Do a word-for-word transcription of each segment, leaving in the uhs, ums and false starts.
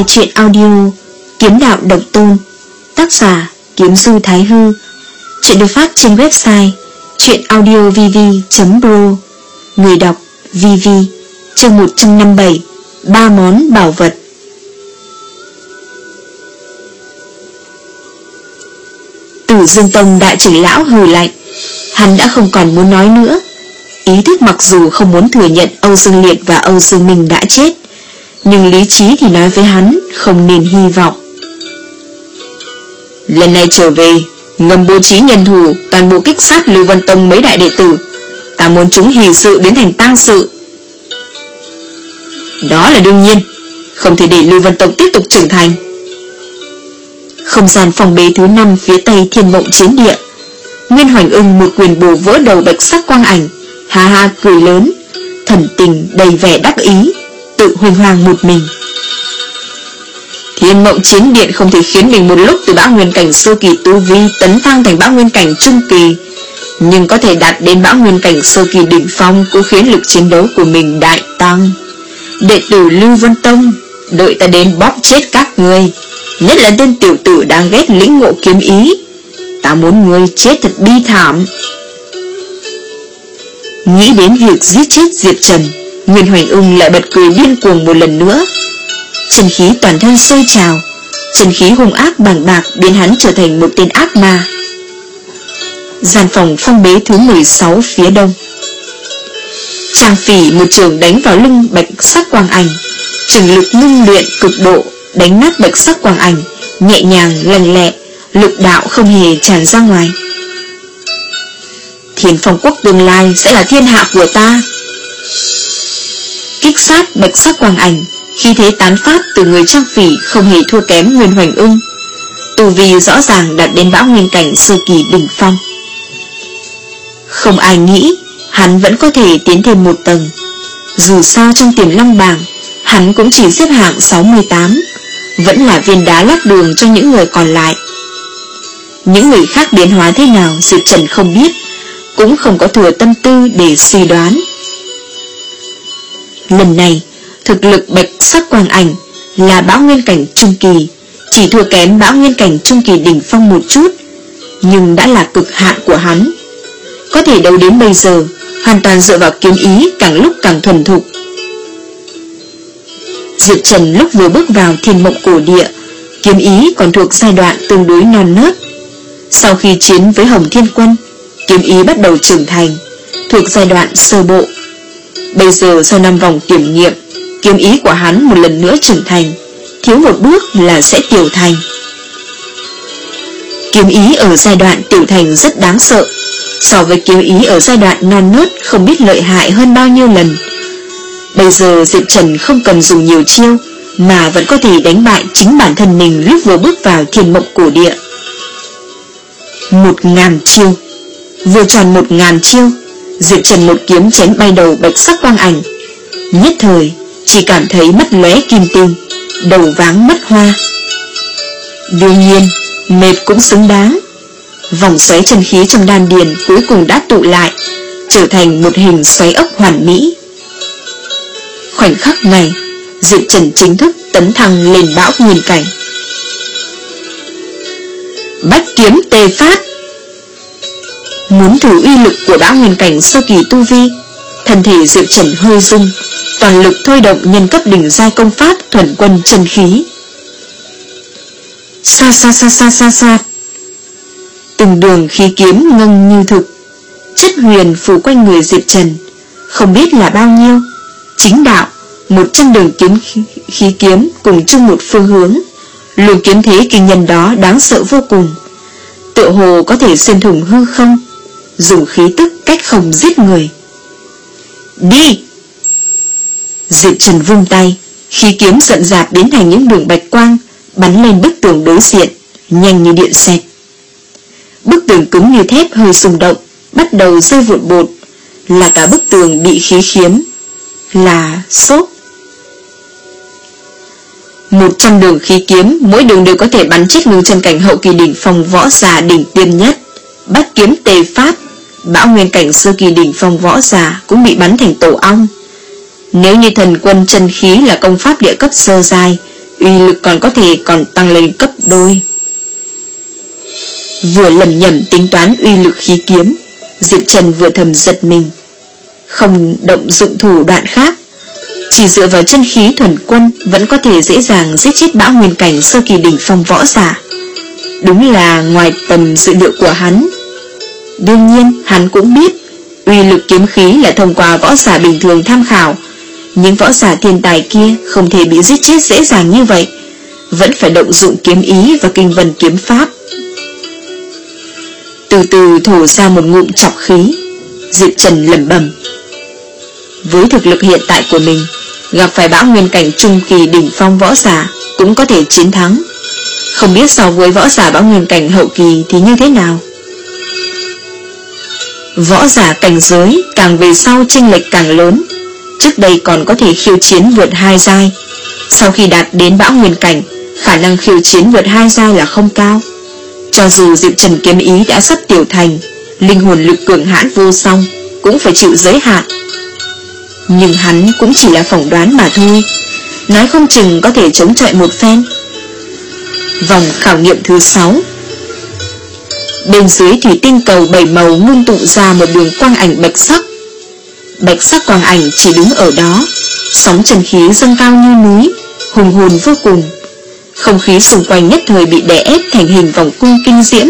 truyện audio Kiếm đạo độc tôn, tác giả Kiếm Du Thái Hư. Chuyện được phát trên website truyện audio v v chấm pro. Người đọc vê vê. Chương một trăm năm mươi bảy. Ba món bảo vật. Tử Dương Tông đại trưởng lão hừ lạnh. Hắn đã không còn muốn nói nữa. Ý thức mặc dù không muốn thừa nhận Âu Dương Liệt và Âu Dương Minh đã chết, nhưng lý trí thì nói với hắn không nên hy vọng. Lần này trở về, ngầm bố trí nhân thủ toàn bộ kích sát Lưu Vân Tông mấy đại đệ tử. Ta muốn chúng hỷ sự biến thành tang sự. Đó là đương nhiên, không thể để Lưu Vân Tông tiếp tục trưởng thành. Không gian phòng bế thứ năm phía tây Thiên Mộng Chiến Địa, Nguyên Hoành Ưng một quyền bổ vỡ đầu bạch sắc quang ảnh, ha ha cười lớn, thần tình đầy vẻ đắc ý, tự huênh hoang một mình. Thiên Mộng Chiến Điện không thể khiến mình một lúc từ bão nguyên cảnh sơ kỳ tu vi tấn thăng thành bão nguyên cảnh trung kỳ, nhưng có thể đạt đến bão nguyên cảnh sơ kỳ đỉnh phong cũng khiến lực chiến đấu của mình đại tăng. Đệ tử Lưu Vân Tông, đợi ta đến bóp chết các ngươi, nhất là tên tiểu tử đang ghét lĩnh ngộ kiếm ý. Ta muốn ngươi chết thật bi thảm. Nghĩ đến việc giết chết Diệp Trần, Nguyên Hoành Ưng lại bật cười điên cuồng một lần nữa. Chân khí toàn thân sôi trào, chân khí hung ác bàng bạc biến hắn trở thành một tên ác ma. Gian phòng phong bế thứ mười sáu phía đông, Trang Phỉ một trường đánh vào lưng bạch sắc quang ảnh, trường lực ngưng luyện cực độ, đánh nát bạch sắc quang ảnh, nhẹ nhàng lành lẹ, lực đạo không hề tràn ra ngoài. Thiên Phong Quốc tương lai sẽ là thiên hạ của ta. Kích sát bạch sắc quang ảnh, khí thế tán phát từ người Trang Phỉ không hề thua kém Nguyên Hoành Ưng, tu vi rõ ràng đạt đến bão nguyên cảnh sơ kỳ đỉnh phong. Không ai nghĩ hắn vẫn có thể tiến thêm một tầng. Dù sao trong Tiềm Long bảng hắn cũng chỉ xếp hạng sáu mươi tám, vẫn là viên đá lót đường cho những người còn lại. Những người khác biến hóa thế nào Diệp Trần không biết, cũng không có thừa tâm tư để suy đoán. Lần này thực lực bạch sắc quang ảnh là bão nguyên cảnh trung kỳ, chỉ thua kém bão nguyên cảnh trung kỳ đỉnh phong một chút, nhưng đã là cực hạn của hắn. Có thể đấu đến bây giờ hoàn toàn dựa vào kiếm ý càng lúc càng thuần thục. Diệp Trần lúc vừa bước vào Thiên Mộng Cổ Địa, kiếm ý còn thuộc giai đoạn tương đối non nớt. Sau khi chiến với Hồng Thiên Quân, kiếm ý bắt đầu trưởng thành, thuộc giai đoạn sơ bộ. Bây giờ sau năm vòng kiểm nghiệm, kiếm ý của hắn một lần nữa trưởng thành, thiếu một bước là sẽ tiểu thành. Kiếm ý ở giai đoạn tiểu thành rất đáng sợ, so với kiếm ý ở giai đoạn non nớt không biết lợi hại hơn bao nhiêu lần. Bây giờ Diệp Trần không cần dùng nhiều chiêu mà vẫn có thể đánh bại chính bản thân mình lúc vừa bước vào Thiên Mộng Cổ Địa. Một ngàn chiêu, vừa tròn một ngàn chiêu, Diệp Trần một kiếm chém bay đầu bạch sắc quang ảnh. Nhất thời chỉ cảm thấy mắt lóe kim tinh, đầu váng mắt hoa. Đương nhiên mệt cũng xứng đáng. Vòng xoáy chân khí trong đan điền cuối cùng đã tụ lại, trở thành một hình xoáy ốc hoàn mỹ. Khoảnh khắc này, Diệp Trần chính thức tấn thăng lên bão nguyên cảnh. Bách kiếm tê phát. Muốn thử uy lực của bão nguyên cảnh sơ kỳ tu vi, thân thể Diệp Trần hơi rung, toàn lực thôi động nhân cấp đỉnh giai công pháp thuần quân chân khí. Xa xa xa xa xa xa, từng đường khí kiếm ngân như thực, chất huyền phủ quanh người Diệp Trần, không biết là bao nhiêu. Chính đạo, một trăm đường kiếm khí kiếm cùng chung một phương hướng. Luồng kiếm thế kinh nhân đó đáng sợ vô cùng, tựa hồ có thể xuyên thủng hư không, dùng khí tức cách không giết người. Đi! Diệp Trần vung tay, khí kiếm rậm rạp biến thành những đường bạch quang, bắn lên bức tường đối diện, nhanh như điện xẹt. Bức tường cứng như thép hơi rung động, bắt đầu rơi vụn bột, là cả bức tường bị khí khiếm, là xốp. Một trăm đường khí kiếm, mỗi đường đều có thể bắn chết ngưng chân cảnh hậu kỳ đỉnh phong võ giả đỉnh tiêm nhất. Bách kiếm tề phát, bão nguyên cảnh sơ kỳ đỉnh phong võ giả cũng bị bắn thành tổ ong. Nếu như thần quân chân khí là công pháp địa cấp sơ giai, uy lực còn có thể còn tăng lên cấp đôi. Vừa lầm nhầm tính toán uy lực khí kiếm, Diệp Trần vừa thầm giật mình. Không động dụng thủ đoạn khác, chỉ dựa vào chân khí thuần quân vẫn có thể dễ dàng giết chết bão nguyên cảnh sơ kỳ đỉnh phong võ giả. Đúng là ngoài tầm dự liệu của hắn. Đương nhiên hắn cũng biết uy lực kiếm khí là thông qua võ giả bình thường tham khảo. Những võ giả thiên tài kia không thể bị giết chết dễ dàng như vậy, vẫn phải động dụng kiếm ý và kinh vân kiếm pháp. Từ từ thổ ra một ngụm trọc khí, Diệp Trần lẩm bẩm: với thực lực hiện tại của mình, gặp phải bão nguyên cảnh trung kỳ đỉnh phong võ giả cũng có thể chiến thắng. Không biết so với võ giả bão nguyên cảnh hậu kỳ thì như thế nào. Võ giả cảnh giới càng về sau chênh lệch càng lớn. Trước đây còn có thể khiêu chiến vượt hai giai, sau khi đạt đến bão nguyên cảnh, khả năng khiêu chiến vượt hai giai là không cao. Cho dù Diệp Trần kiếm ý đã sắp tiểu thành, linh hồn lực cường hãn vô song, cũng phải chịu giới hạn. Nhưng hắn cũng chỉ là phỏng đoán mà thôi, nói không chừng có thể chống chọi một phen. Vòng khảo nghiệm thứ sáu. Bên dưới thủy tinh cầu bảy màu ngưng tụ ra một đường quang ảnh bạch sắc. Bạch sắc quang ảnh chỉ đứng ở đó, sóng chân khí dâng cao như núi, hùng hồn vô cùng. Không khí xung quanh nhất thời bị đè ép thành hình vòng cung kinh diễm.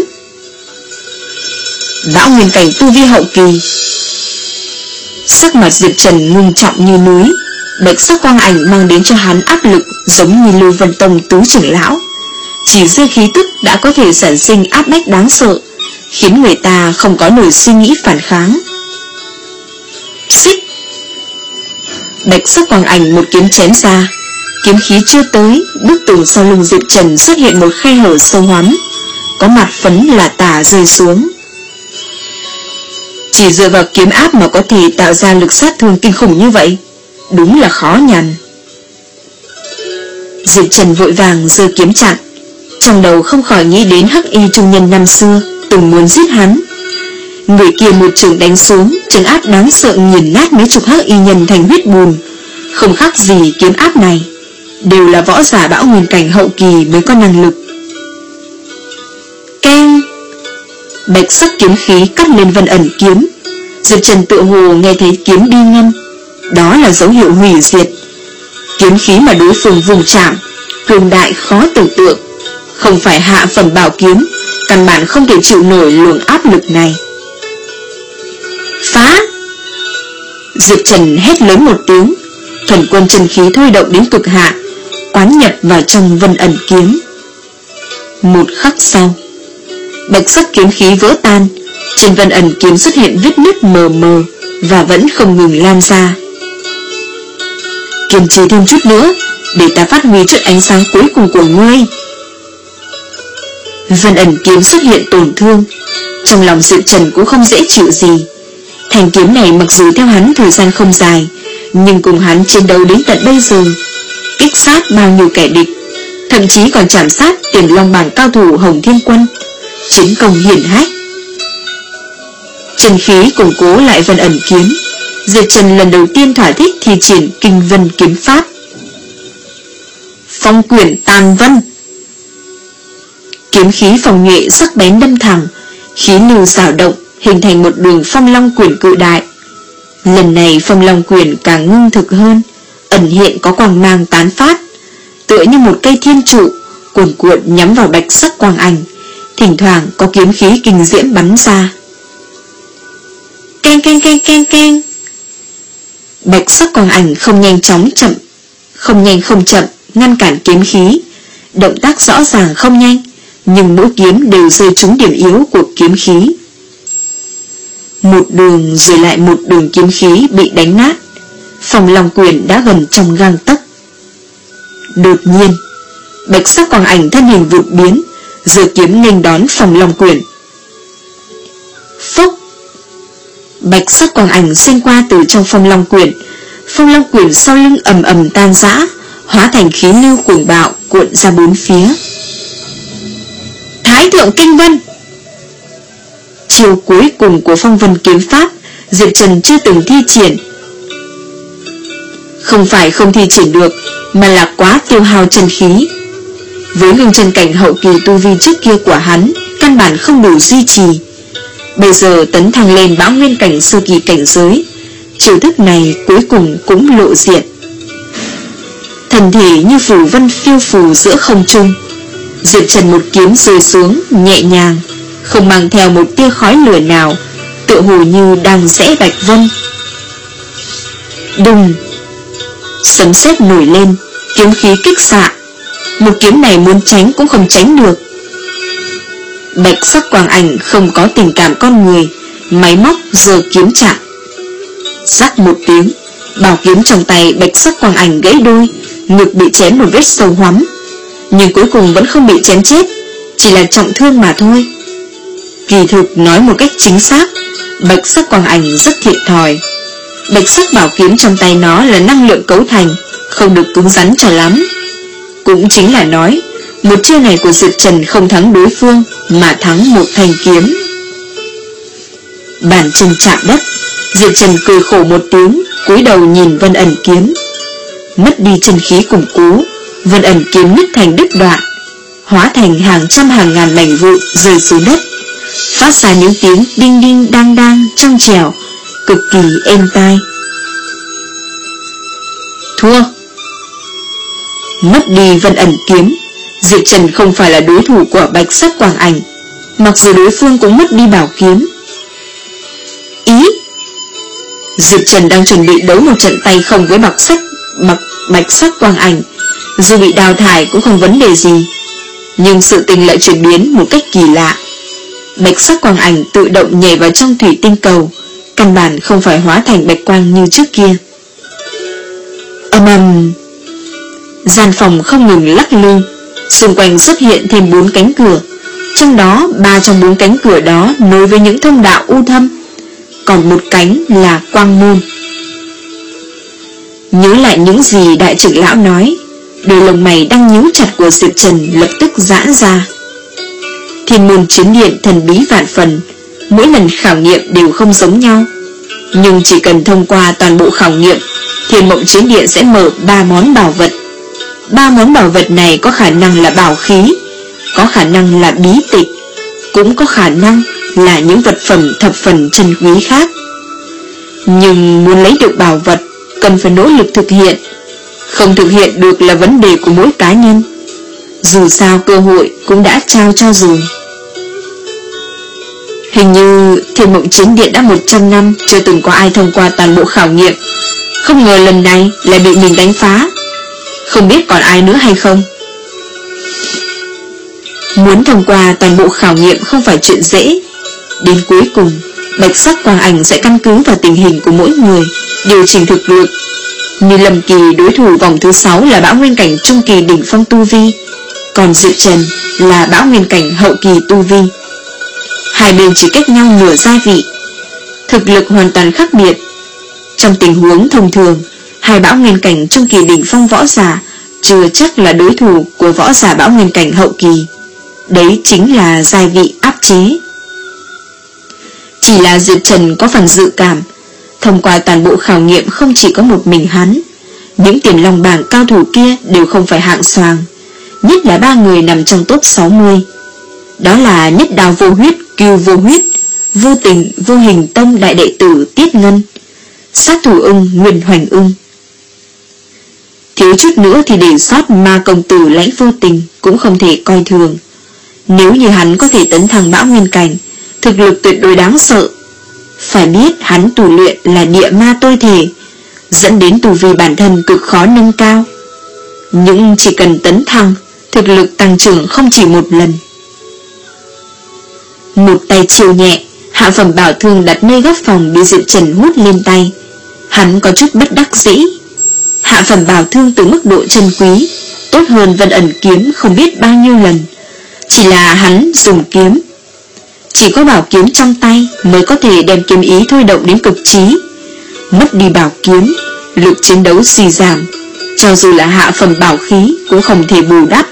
Bão nguyên cảnh tu vi hậu kỳ. Sắc mặt Diệp Trần ngưng trọng như núi. Bạch sắc quang ảnh mang đến cho hắn áp lực giống như Lưu Vân Tông tứ trưởng lão. Chỉ riêng khí tức đã có thể sản sinh áp bách đáng sợ, khiến người ta không có nổi suy nghĩ phản kháng. Xích! Bạch sắc quang ảnh một kiếm chém ra. Kiếm khí chưa tới, bức tường sau lưng Diệp Trần xuất hiện một khe hở sâu hoắm, có mặt phấn là tả rơi xuống. Chỉ dựa vào kiếm áp mà có thể tạo ra lực sát thương kinh khủng như vậy, đúng là khó nhằn. Diệp Trần vội vàng giơ kiếm chặn, trong đầu không khỏi nghĩ đến Hắc Y trung nhân năm xưa từng muốn giết hắn. Người kia một trường đánh xuống, trấn áp đáng sợ nghiền nát mấy chục Hắc Y nhân thành huyết bùn, không khác gì kiếm áp này. Đều là võ giả bão nguyên cảnh hậu kỳ mới có năng lực. Keng! Bạch sắc kiếm khí cắt lên vân ẩn kiếm. Diệp Trần tự hồ nghe thấy kiếm đi ngâm, đó là dấu hiệu hủy diệt. Kiếm khí mà đối phương vùng chạm, cường đại khó tưởng tượng, không phải hạ phẩm bảo kiếm, căn bản không thể chịu nổi luồng áp lực này. Phá! Diệp Trần hét lớn một tiếng, thuần quân chân khí thôi động đến cực hạn, quán nhập vào trong vân ẩn kiếm. Một khắc sau, bạch sắc kiếm khí vỡ tan, trên vân ẩn kiếm xuất hiện vết nứt mờ mờ và vẫn không ngừng lan ra. Kiềm chế thêm chút nữa, để ta phát huy chút ánh sáng cuối cùng của ngươi. Vân ẩn kiếm xuất hiện tổn thương, trong lòng Diệp Trần cũng không dễ chịu gì. Thanh kiếm này mặc dù theo hắn thời gian không dài, nhưng cùng hắn chiến đấu đến tận bây giờ, kích sát bao nhiêu kẻ địch, thậm chí còn chạm sát tiền long bảng cao thủ Hồng Thiên Quân, chiến công hiển hách. Chân khí củng cố lại vân ẩn kiếm, Diệp Trần lần đầu tiên thỏa thích thi triển kinh vân kiếm pháp. Phong quyển tàn vân. Kiếm khí phòng nhuệ sắc bén đâm thẳng, khí lưu dao động hình thành một đường phong long quyển cự đại. Lần này phong long quyển càng ngưng thực hơn, ẩn hiện có quang mang tán phát, tựa như một cây thiên trụ cuồn cuộn nhắm vào bạch sắc quang ảnh, thỉnh thoảng có kiếm khí kinh diễm bắn ra. Keng keng keng keng keng. Bạch sắc quang ảnh không nhanh chóng chậm, không nhanh không chậm ngăn cản kiếm khí, động tác rõ ràng không nhanh, nhưng mỗi kiếm đều rơi trúng điểm yếu của kiếm khí. Một đường rồi lại một đường kiếm khí bị đánh nát, phong long quyển đã gần trong gang tấc. Đột nhiên, bạch sắc quang ảnh thân hình vụt biến, giơ kiếm nghênh đón phong long quyển. Phốc! Bạch sắc quang ảnh xuyên qua từ trong phong long quyển, phong long quyển sau lưng ầm ầm tan rã, hóa thành khí lưu cuồng bạo cuộn ra bốn phía. Thái thượng kinh vân! Chiều cuối cùng của phong vân kiếm pháp, Diệp Trần chưa từng thi triển. Không phải không thi triển được, mà là quá tiêu hao chân khí. Với ngưng chân cảnh hậu kỳ tu vi trước kia của hắn, căn bản không đủ duy trì. Bây giờ tấn thăng lên bão nguyên cảnh sơ kỳ cảnh giới, chiêu thức này cuối cùng cũng lộ diện. Thần thể như phù vân phiêu phù giữa không trung, Diệp Trần một kiếm rơi xuống nhẹ nhàng, không mang theo một tia khói lửa nào, tựa hồ như đang rẽ bạch vân. Đùng! Sấm sét nổi lên, kiếm khí kích xạ. Một kiếm này muốn tránh cũng không tránh được. Bạch sắc quang ảnh không có tình cảm con người, máy móc giơ kiếm chặn. Rắc một tiếng, bảo kiếm trong tay bạch sắc quang ảnh gãy đôi, ngực bị chém một vết sâu hoắm, nhưng cuối cùng vẫn không bị chém chết, chỉ là trọng thương mà thôi. Kỳ thực nói một cách chính xác, bạch sắc quang ảnh rất thiệt thòi. Bạch sắc bảo kiếm trong tay nó là năng lượng cấu thành, không được cứng rắn cho lắm. Cũng chính là nói, một chiêu này của Diệp Trần không thắng đối phương, mà thắng một thanh kiếm. Bàn chân chạm đất, Diệp Trần cười khổ một tiếng, cúi đầu nhìn Vân Ẩn kiếm. Mất đi chân khí củng cố, Vân Ẩn kiếm nứt thành đứt đoạn, hóa thành hàng trăm hàng ngàn mảnh vụn rơi xuống đất, phát ra những tiếng đinh đinh đang đang trong trẻo, cực kỳ êm tai. Thua. Mất đi Vân Ẩn kiếm, Diệp Trần không phải là đối thủ của bạch sắc quang ảnh, mặc dù đối phương cũng mất đi bảo kiếm. Ý Diệp Trần đang chuẩn bị đấu một trận tay không với bạch sắc bạch, bạch sắc quang ảnh, dù bị đào thải cũng không vấn đề gì. Nhưng sự tình lại chuyển biến một cách kỳ lạ. Bạch sắc quang ảnh tự động nhảy vào trong thủy tinh cầu, căn bản không phải hóa thành bạch quang như trước kia. Âm ầm, gian phòng không ngừng lắc lư, xung quanh xuất hiện thêm bốn cánh cửa, trong đó ba trong bốn cánh cửa đó nối với những thông đạo u thâm, còn một cánh là quang môn. Nhớ lại những gì đại trưởng lão nói, đôi lông mày đang nhíu chặt của Diệp Trần lập tức giãn ra. Thiên môn chiến điện thần bí vạn phần, mỗi lần khảo nghiệm đều không giống nhau, nhưng chỉ cần thông qua toàn bộ khảo nghiệm, Thiên mộng chiến điện sẽ mở ba món bảo vật. Ba món bảo vật này có khả năng là bảo khí, có khả năng là bí tịch, cũng có khả năng là những vật phẩm thập phần chân quý khác. Nhưng muốn lấy được bảo vật cần phải nỗ lực thực hiện, không thực hiện được là vấn đề của mỗi cá nhân. Dù sao cơ hội cũng đã trao cho rồi. Hình như Thiên mộng chiến điện đã một trăm năm chưa từng có ai thông qua toàn bộ khảo nghiệm, không ngờ lần này lại bị mình đánh phá. Không biết còn ai nữa hay không. Muốn thông qua toàn bộ khảo nghiệm không phải chuyện dễ. Đến cuối cùng, bạch sắc quang ảnh sẽ căn cứ vào tình hình của mỗi người điều chỉnh thực lực. Như Lâm Kỳ đối thủ vòng thứ sáu là bão nguyên cảnh trung kỳ đỉnh phong tu vi, còn Diệp Trần là bão nguyên cảnh hậu kỳ tu vi. Hai bên chỉ cách nhau nửa gia vị, thực lực hoàn toàn khác biệt. Trong tình huống thông thường, hai bão nguyên cảnh trung kỳ đỉnh phong võ giả chưa chắc là đối thủ của võ giả bão nguyên cảnh hậu kỳ. Đấy chính là gia vị áp chế. Chỉ là Diệp Trần có phần dự cảm, thông qua toàn bộ khảo nghiệm không chỉ có một mình hắn. Những tiền long bảng cao thủ kia đều không phải hạng xoàng, nhất là ba người nằm trong top sáu mươi. Đó là Nhất Đao Vô Huyết, Cừu Vô Huyết, Vô Tình Vô Hình Tông đại đệ tử Tiết Ngân, Sát Thủ Ưng Nguyên Hoành Ưng. Thiếu chút nữa thì để sót Ma công tử Lãnh Vô Tình cũng không thể coi thường. Nếu như hắn có thể tấn thăng bão nguyên cảnh, thực lực tuyệt đối đáng sợ. Phải biết hắn tu luyện là địa ma tôi thể, dẫn đến tu vi bản thân cực khó nâng cao. Nhưng chỉ cần tấn thăng, thực lực tăng trưởng không chỉ một lần. Một tay chiều nhẹ, hạ phẩm bảo thương đặt nơi góc phòng bị Diệp Trần hút lên tay. Hắn có chút bất đắc dĩ. Hạ phẩm bảo thương từ mức độ chân quý tốt hơn Vân Ẩn kiếm không biết bao nhiêu lần. Chỉ là hắn dùng kiếm, chỉ có bảo kiếm trong tay mới có thể đem kiếm ý thôi động đến cực trí. Mất đi bảo kiếm, lực chiến đấu suy giảm, cho dù là hạ phẩm bảo khí cũng không thể bù đắp.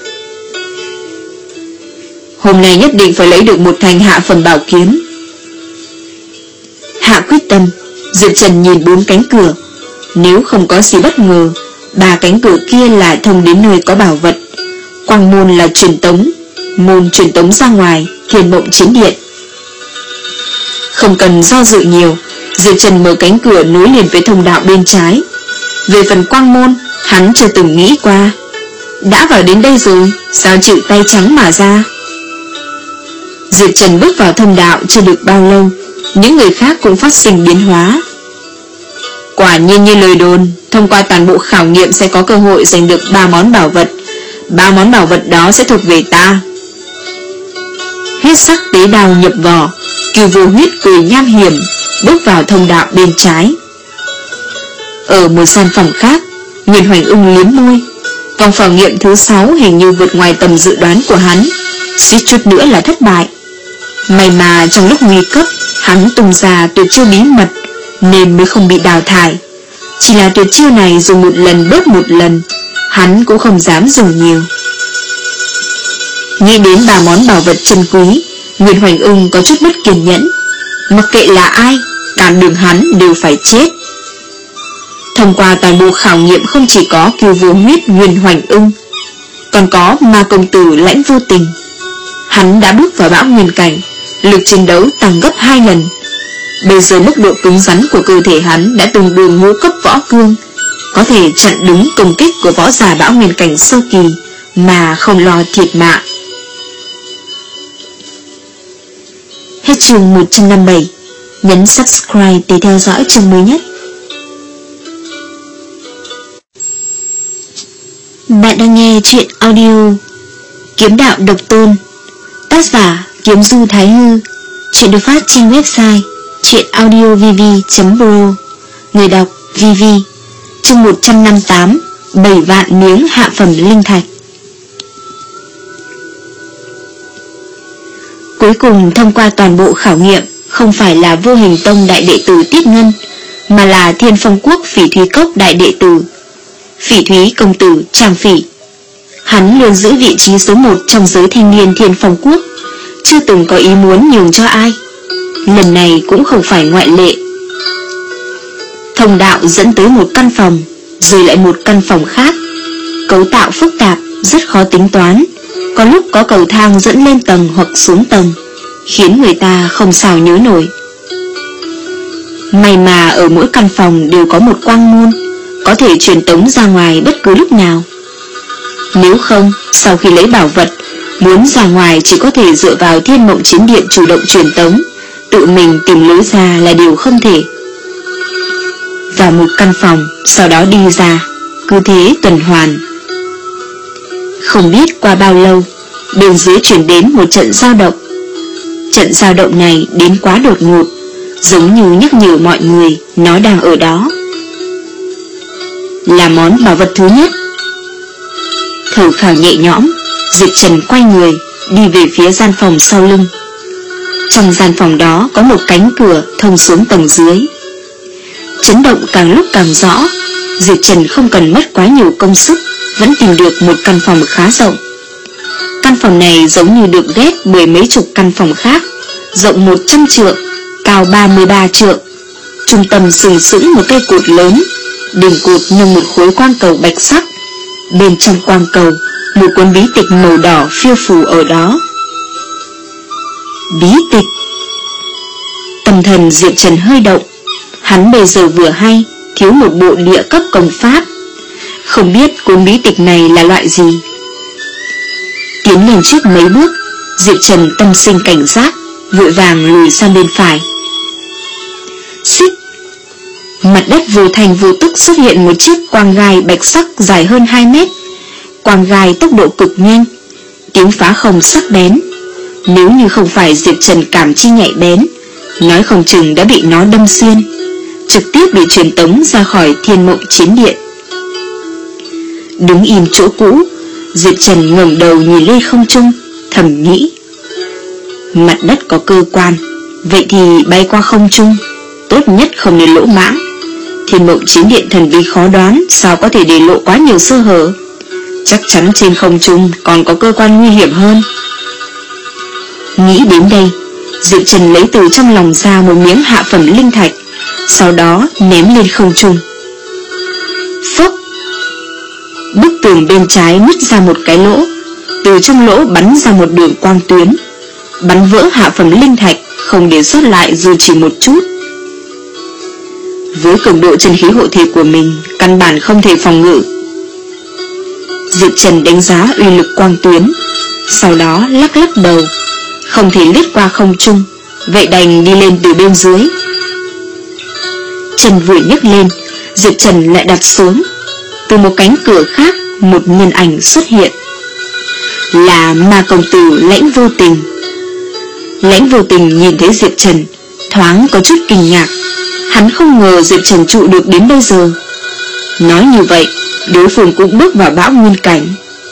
Hôm nay nhất định phải lấy được một thanh hạ phẩm bảo kiếm. Hạ quyết tâm, Diệp Trần nhìn bốn cánh cửa. Nếu không có gì bất ngờ, Ba cánh cửa kia là thông đến nơi có bảo vật. Quang môn là truyền tống, môn truyền tống ra ngoài Thiên Mộng Chiến Điện. Không cần do dự nhiều, Diệp Trần mở cánh cửa nối liền với thông đạo bên trái. Về phần quang môn, hắn chưa từng nghĩ qua. Đã vào đến đây rồi, sao chịu tay trắng mà ra? Diệp Trần bước vào thông đạo chưa được bao lâu, những người khác cũng phát sinh biến hóa. Quả nhiên như lời đồn, thông qua toàn bộ khảo nghiệm sẽ có cơ hội giành được ba món bảo vật. Ba món bảo vật đó sẽ thuộc về ta. Huyết sắc tế đao nhập vỏ, Cửu Vô Huyết cười nham hiểm, bước vào thông đạo bên trái. Ở một gian phòng khác, Nguyên Hoành Ung liếm môi. Vòng khảo nghiệm thứ sáu hình như vượt ngoài tầm dự đoán của hắn, suýt chút nữa là thất bại. May mà trong lúc nguy cấp, hắn tung ra tuyệt chiêu bí mật nên mới không bị đào thải. Chỉ là tuyệt chiêu này dùng một lần bớt một lần, hắn cũng không dám dùng nhiều. Nghĩ đến ba món bảo vật chân quý, Nguyên Hoành Ung có chút mất kiên nhẫn. Mặc kệ là ai, cản đường hắn đều phải chết. Thông qua toàn bộ khảo nghiệm không chỉ có Cửu Vô Huyết Nguyên Hoành Ung, còn có Ma Công Tử Lãnh Vô Tình. Hắn đã bước vào bão nguyên cảnh, lực chiến đấu tăng gấp hai lần. Bây giờ mức độ cứng rắn của cơ thể hắn đã tương đương ngũ cấp võ cương, có thể chặn đứng công kích của võ giả bão nguyên cảnh sơ kỳ mà không lo thiệt mạng. Hết chương một trăm năm mươi bảy. Nhấn subscribe để theo dõi chương mới nhất. Bạn đang nghe chuyện audio Kiếm Đạo Độc Tôn, tác giả Kiếm Du Thái Hư. Chuyện được phát trên website chuyenaudiovv chấm pro. Người đọc Vivi. Chương một trăm năm mươi tám. Bảy vạn miếng hạ phẩm linh thạch. Cuối cùng thông qua toàn bộ khảo nghiệm không phải là Vô Hình Tông đại đệ tử Tiết Ngân, mà là Thiên Phong Quốc Phỉ Thúy Cốc đại đệ tử Phỉ Thúy công tử Tràng Phỉ. Hắn luôn giữ vị trí số một trong giới thanh niên Thiên Phong Quốc, chưa từng có ý muốn nhường cho ai. Lần này cũng không phải ngoại lệ. Thông đạo dẫn tới một căn phòng, rồi lại một căn phòng khác. Cấu tạo phức tạp, rất khó tính toán. Có lúc có cầu thang dẫn lên tầng hoặc xuống tầng, khiến người ta không sao nhớ nổi. May mà ở mỗi căn phòng đều có một quang môn, có thể truyền tống ra ngoài bất cứ lúc nào. Nếu không, sau khi lấy bảo vật, muốn ra ngoài chỉ có thể dựa vào Thiên Mộng Chiến Điện chủ động truyền tống, tự mình tìm lối ra là điều không thể. Vào một căn phòng, sau đó đi ra, cứ thế tuần hoàn. Không biết qua bao lâu, bên dưới chuyển đến một trận dao động. Trận dao động này đến quá đột ngột, giống như nhắc nhở mọi người nó đang ở đó. Là món bảo vật thứ nhất. Thở phào nhẹ nhõm, Diệp Trần quay người đi về phía gian phòng sau lưng. Trong gian phòng đó có một cánh cửa thông xuống tầng dưới. Chấn động càng lúc càng rõ, Diệp Trần không cần mất quá nhiều công sức vẫn tìm được một căn phòng khá rộng. Căn phòng này giống như được ghép mười mấy chục căn phòng khác, rộng một trăm trượng, cao ba mươi ba trượng. Trung tâm sừng sững một cây cột lớn, đỉnh cột như một khối quang cầu bạch sắc. Bên trong quang cầu, một cuốn bí tịch màu đỏ phiêu phù ở đó. Bí tịch. Tâm thần Diệp Trần hơi động. Hắn bây giờ vừa hay thiếu một bộ địa cấp công pháp, không biết cuốn bí tịch này là loại gì. Tiến lên trước mấy bước, Diệp Trần tâm sinh cảnh giác, vội vàng lùi sang bên phải. Xích. Mặt đất vô thành vô tức xuất hiện một chiếc quang gai bạch sắc dài hơn hai mét. Quang gai tốc độ cực nhanh, tiếng phá không sắc bén. Nếu như không phải Diệp Trần cảm chi nhạy bén, nói không chừng đã bị nó đâm xuyên, trực tiếp bị truyền tống ra khỏi Thiên Mộng Chiến Điện. Đứng im chỗ cũ, Diệp Trần ngẩng đầu nhìn lên không trung, thầm nghĩ: mặt đất có cơ quan, vậy thì bay qua không trung, tốt nhất không nên lỗ mãng. Thiên Mộng Chiến Điện thần bí khó đoán, sao có thể để lộ quá nhiều sơ hở. Chắc chắn trên không trung còn có cơ quan nguy hiểm hơn. Nghĩ đến đây, Diệp Trần lấy từ trong lòng ra một miếng hạ phẩm linh thạch, sau đó ném lên không trung. Phốc. Tường bên trái nứt ra một cái lỗ, từ trong lỗ bắn ra một đường quang tuyến, bắn vỡ hạ phẩm linh thạch, không để sót lại dù chỉ một chút. Với cường độ chân khí hộ thể của mình, căn bản không thể phòng ngự. Diệp Trần đánh giá uy lực quang tuyến, sau đó lắc lắc đầu, không thể lướt qua không trung, vậy đành đi lên từ bên dưới. Chân vừa nhấc lên, Diệp Trần lại đặt xuống. Từ một cánh cửa khác, một nhân ảnh xuất hiện, là Ma công tử Lãnh Vô Tình. Lãnh Vô Tình nhìn thấy Diệp Trần, thoáng có chút kinh ngạc. Hắn không ngờ Diệp Trần trụ được đến bây giờ. Nói như vậy, đối phương cũng bước vào bão nguyên cảnh.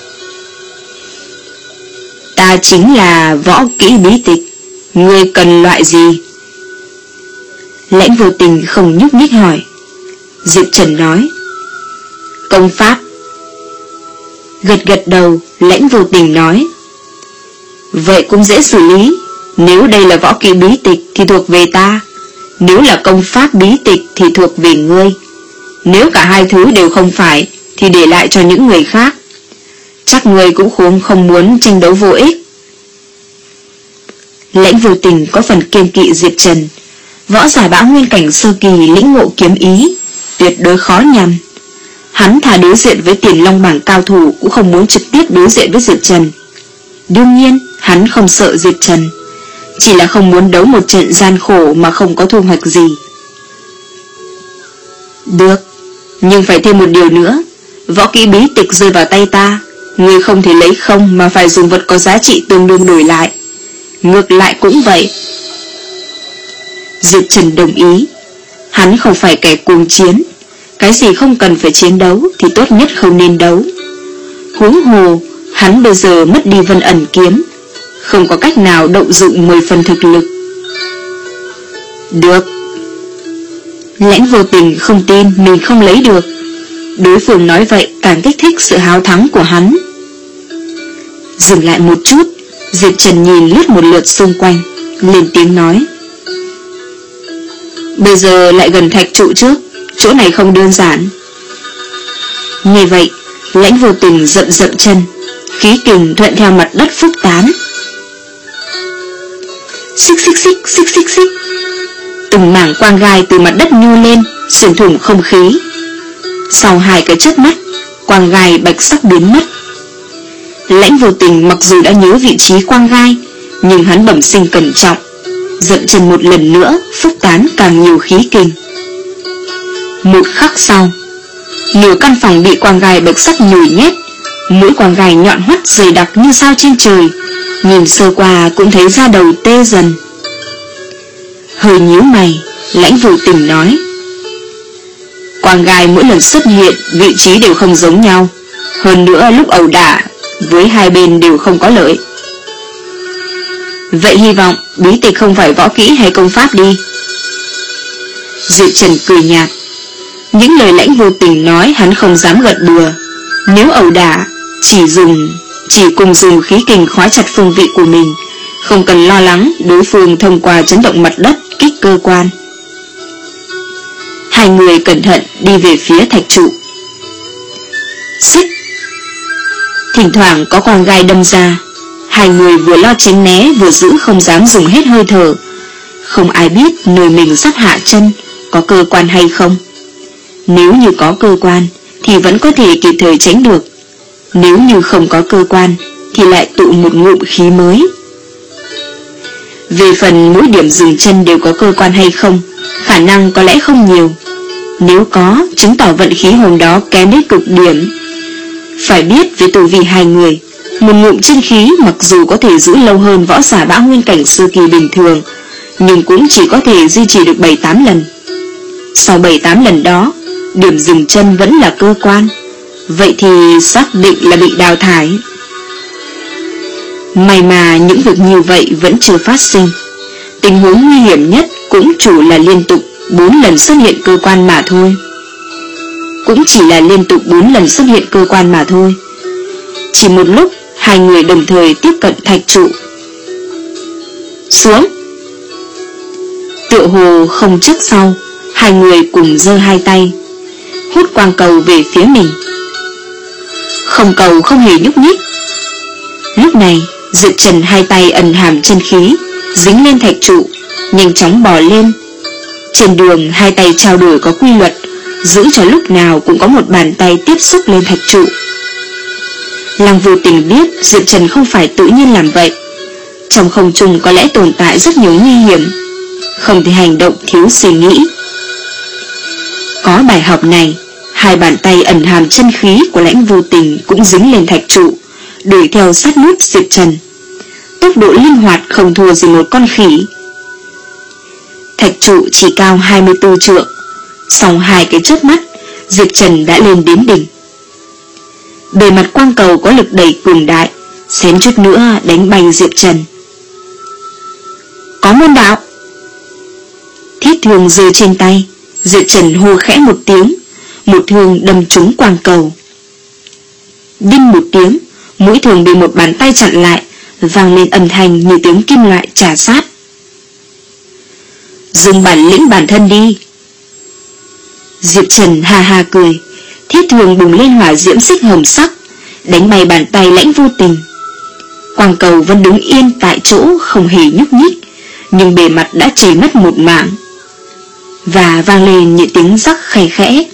Ta chính là võ kỹ bí tịch, ngươi cần loại gì? Lãnh Vô Tình không nhúc nhích hỏi. Diệp Trần nói, công pháp. Gật gật đầu, Lãnh Vô Tình nói, vậy cũng dễ xử lý. Nếu đây là võ kỹ bí tịch thì thuộc về ta, nếu là công pháp bí tịch thì thuộc về ngươi. Nếu cả hai thứ đều không phải thì để lại cho những người khác. Chắc ngươi cũng không, không muốn tranh đấu vô ích. Lãnh Vô Tình có phần kiêng kỵ Diệp Trần. Võ giả bão nguyên cảnh sơ kỳ lĩnh ngộ kiếm ý, tuyệt đối khó nhằm. Hắn thà đối diện với Tiền Long bảng cao thủ cũng không muốn trực tiếp đối diện với Diệp Trần. Đương nhiên hắn không sợ Diệp Trần, chỉ là không muốn đấu một trận gian khổ mà không có thu hoạch gì. Được, nhưng phải thêm một điều nữa. Võ kỹ bí tịch rơi vào tay ta, ngươi không thể lấy không mà phải dùng vật có giá trị tương đương đổi lại. Ngược lại cũng vậy. Diệp Trần đồng ý. Hắn không phải kẻ cuồng chiến, cái gì không cần phải chiến đấu thì tốt nhất không nên đấu. Huống hồ hắn bây giờ mất đi Vân Ẩn kiếm, không có cách nào động dụng mười phần thực lực. Được. Lãnh Vô Tình không tin mình không lấy được. Đối phương nói vậy càng kích thích sự háo thắng của hắn. Dừng lại một chút, Diệp Trần nhìn lướt một lượt xung quanh, lên tiếng nói, bây giờ lại gần thạch trụ trước, chỗ này không đơn giản. Nghe vậy, Lãnh Vô Tình dậm dậm chân, khí kình thuận theo mặt đất phúc tán. Xích xích xích xích xích xích, từng mảng quang gai từ mặt đất nhô lên, xuyên thủng không khí. Sau hai cái chớp mắt, quang gai bạch sắc biến mất. Lãnh Vô Tình mặc dù đã nhớ vị trí quang gai, nhưng hắn bẩm sinh cẩn trọng, dậm chân một lần nữa, phúc tán càng nhiều khí kình. Một khắc sau, nửa căn phòng bị quang gai bạch sắc nhồi nhét, mũi quang gai nhọn hoắt dày đặc như sao trên trời, nhìn sơ qua cũng thấy da đầu tê dần. Hơi nhíu mày, Lãnh Vô Tình nói, quang gai mỗi lần xuất hiện vị trí đều không giống nhau, hơn nữa lúc ẩu đả với hai bên đều không có lợi. Vậy hy vọng bí tịch không phải võ kỹ hay công pháp đi. Diệp Trần cười nhạt. Những lời Lãnh Vô Tình nói hắn không dám gật bừa. Nếu ẩu đả chỉ dùng Chỉ cùng dùng khí kình khóa chặt phương vị của mình, không cần lo lắng đối phương thông qua chấn động mặt đất kích cơ quan. Hai người cẩn thận đi về phía thạch trụ. Xích. Thỉnh thoảng có quang gai đâm ra. Hai người vừa lo tránh né vừa giữ không dám dùng hết hơi thở. Không ai biết nơi mình sắp hạ chân có cơ quan hay không. Nếu như có cơ quan thì vẫn có thể kịp thời tránh được. Nếu như không có cơ quan thì lại tụ một ngụm khí mới. Về phần mỗi điểm dừng chân đều có cơ quan hay không, khả năng có lẽ không nhiều. Nếu có, chứng tỏ vận khí hôm đó kém đến cực điểm. Phải biết với tu vi hai người, một ngụm chân khí mặc dù có thể giữ lâu hơn võ giả bão nguyên cảnh sơ kỳ bình thường, nhưng cũng chỉ có thể duy trì được bảy tám lần. Sau bảy tám lần đó, điểm dừng chân vẫn là cơ quan, vậy thì xác định là bị đào thải. May mà những việc như vậy vẫn chưa phát sinh. Tình huống nguy hiểm nhất cũng chủ là liên tục bốn lần xuất hiện cơ quan mà thôi. Cũng chỉ là liên tục bốn lần xuất hiện cơ quan mà thôi. Chỉ một lúc, hai người đồng thời tiếp cận thạch trụ. Xuống. Tựa hồ không trước sau, hai người cùng giơ hai tay, hút quang cầu về phía mình. Không cầu không hề nhúc nhích. Lúc này Diệp Trần hai tay ẩn hàm chân khí, dính lên thạch trụ, nhanh chóng bò lên. Trên đường hai tay trao đổi có quy luật, giữ cho lúc nào cũng có một bàn tay tiếp xúc lên thạch trụ. Lăng Vô Tình biết Diệp Trần không phải tự nhiên làm vậy. Trong không trung có lẽ tồn tại rất nhiều nguy hiểm, không thể hành động thiếu suy nghĩ. Có bài học này, hai bàn tay ẩn hàm chân khí của Lãnh Vô Tình cũng dính lên thạch trụ, đuổi theo sát nút Diệp Trần. Tốc độ linh hoạt không thua gì một con khỉ. Thạch trụ chỉ cao hai mươi tư trượng, sau hai cái chớp mắt, Diệp Trần đã lên đến đỉnh. Bề mặt quang cầu có lực đẩy cường đại, xém chút nữa đánh bay Diệp Trần. Có môn đạo. Thiết thương rơi trên tay, Diệp Trần hô khẽ một tiếng, một thương đâm trúng quang cầu. Đinh một tiếng, mũi thương bị một bàn tay chặn lại, vang lên âm thanh như tiếng kim loại chà sát. Dùng bản lĩnh bản thân đi. Diệp Trần ha ha cười, thiết thương bùng lên hỏa diễm xích hồng sắc, đánh bay bàn tay Lãnh Vô Tình. Quang cầu vẫn đứng yên tại chỗ không hề nhúc nhích, nhưng bề mặt đã chảy mất một mảng, và vang lên những tiếng rắc khẽ khẽ.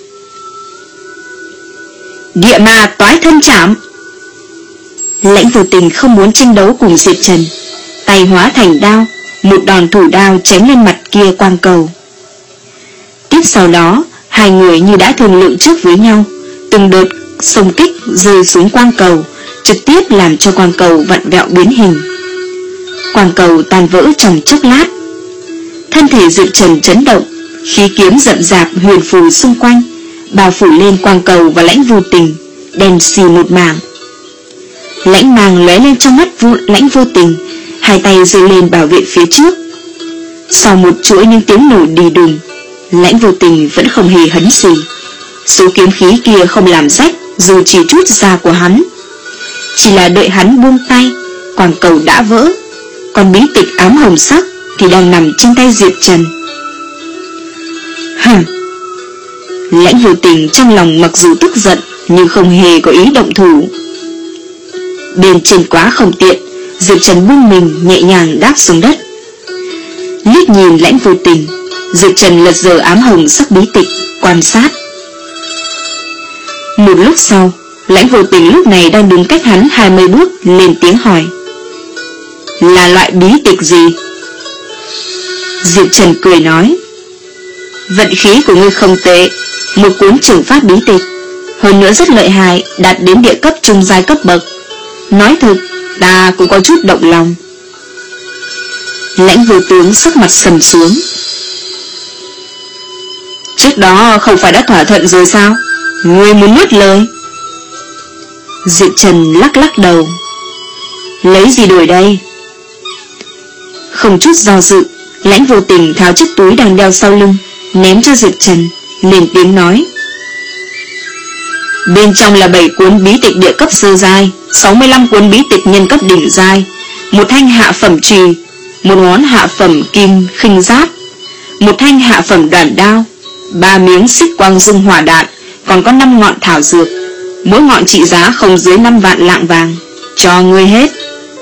Địa ma toái thân chạm. Lãnh Vô Tình không muốn tranh đấu cùng Diệp Trần, tay hóa thành đao, một đòn thủ đao chém lên mặt kia quang cầu. Tiếp sau đó, hai người như đã thương lượng trước với nhau, từng đợt xung kích rơi xuống quang cầu, trực tiếp làm cho quang cầu vặn vẹo biến hình. Quang cầu tan vỡ trong chốc lát. Thân thể Diệp Trần chấn động, khí kiếm rậm rạp huyền phù xung quanh, bao phủ lên quang cầu và Lãnh Vô Tình, đèn xì một mảng. Lãnh mang lóe lên trong mắt vô, Lãnh Vô Tình, hai tay giơ lên bảo vệ phía trước. Sau một chuỗi những tiếng nổ đi đùng, Lãnh Vô Tình vẫn không hề hấn gì. Số kiếm khí kia không làm rách dù chỉ chút da của hắn, chỉ là đợi hắn buông tay, quang cầu đã vỡ, còn bí tịch ám hồng sắc thì đang nằm trên tay Diệp Trần. Hừm. Lãnh Vô Tình trong lòng mặc dù tức giận nhưng không hề có ý động thủ. Bên trên quá không tiện, Diệp Trần buông mình nhẹ nhàng đáp xuống đất. Liếc nhìn Lãnh Vô Tình, Diệp Trần lật dở ám hồng sắc bí tịch, quan sát. Một lúc sau, Lãnh Vô Tình lúc này đang đứng cách hắn hai mươi bước, lên tiếng hỏi. Là loại bí tịch gì? Diệp Trần cười nói. Vận khí của ngươi không tệ, một cuốn trường pháp bí tịch, hơn nữa rất lợi hại, đạt đến địa cấp trung giai cấp bậc. Nói thật, ta cũng có chút động lòng. Lãnh Vô Tướng sắc mặt sầm xuống. Trước đó không phải đã thỏa thuận rồi sao? Ngươi muốn nuốt lời? Diệp Trần lắc lắc đầu. Lấy gì đổi đây? Không chút do dự, Lãnh Vô Tình tháo chiếc túi đang đeo sau lưng, ném cho Diệp Trần, lên tiếng nói. Bên trong là bảy cuốn bí tịch địa cấp sơ giai, sáu mươi lăm cuốn bí tịch nhân cấp đỉnh giai, một thanh hạ phẩm chùy, một ngón hạ phẩm kim khinh giáp, một thanh hạ phẩm đoàn đao, ba miếng xích quang dung hỏa đạn, còn có năm ngọn thảo dược, mỗi ngọn trị giá không dưới năm vạn lạng vàng. Cho ngươi hết.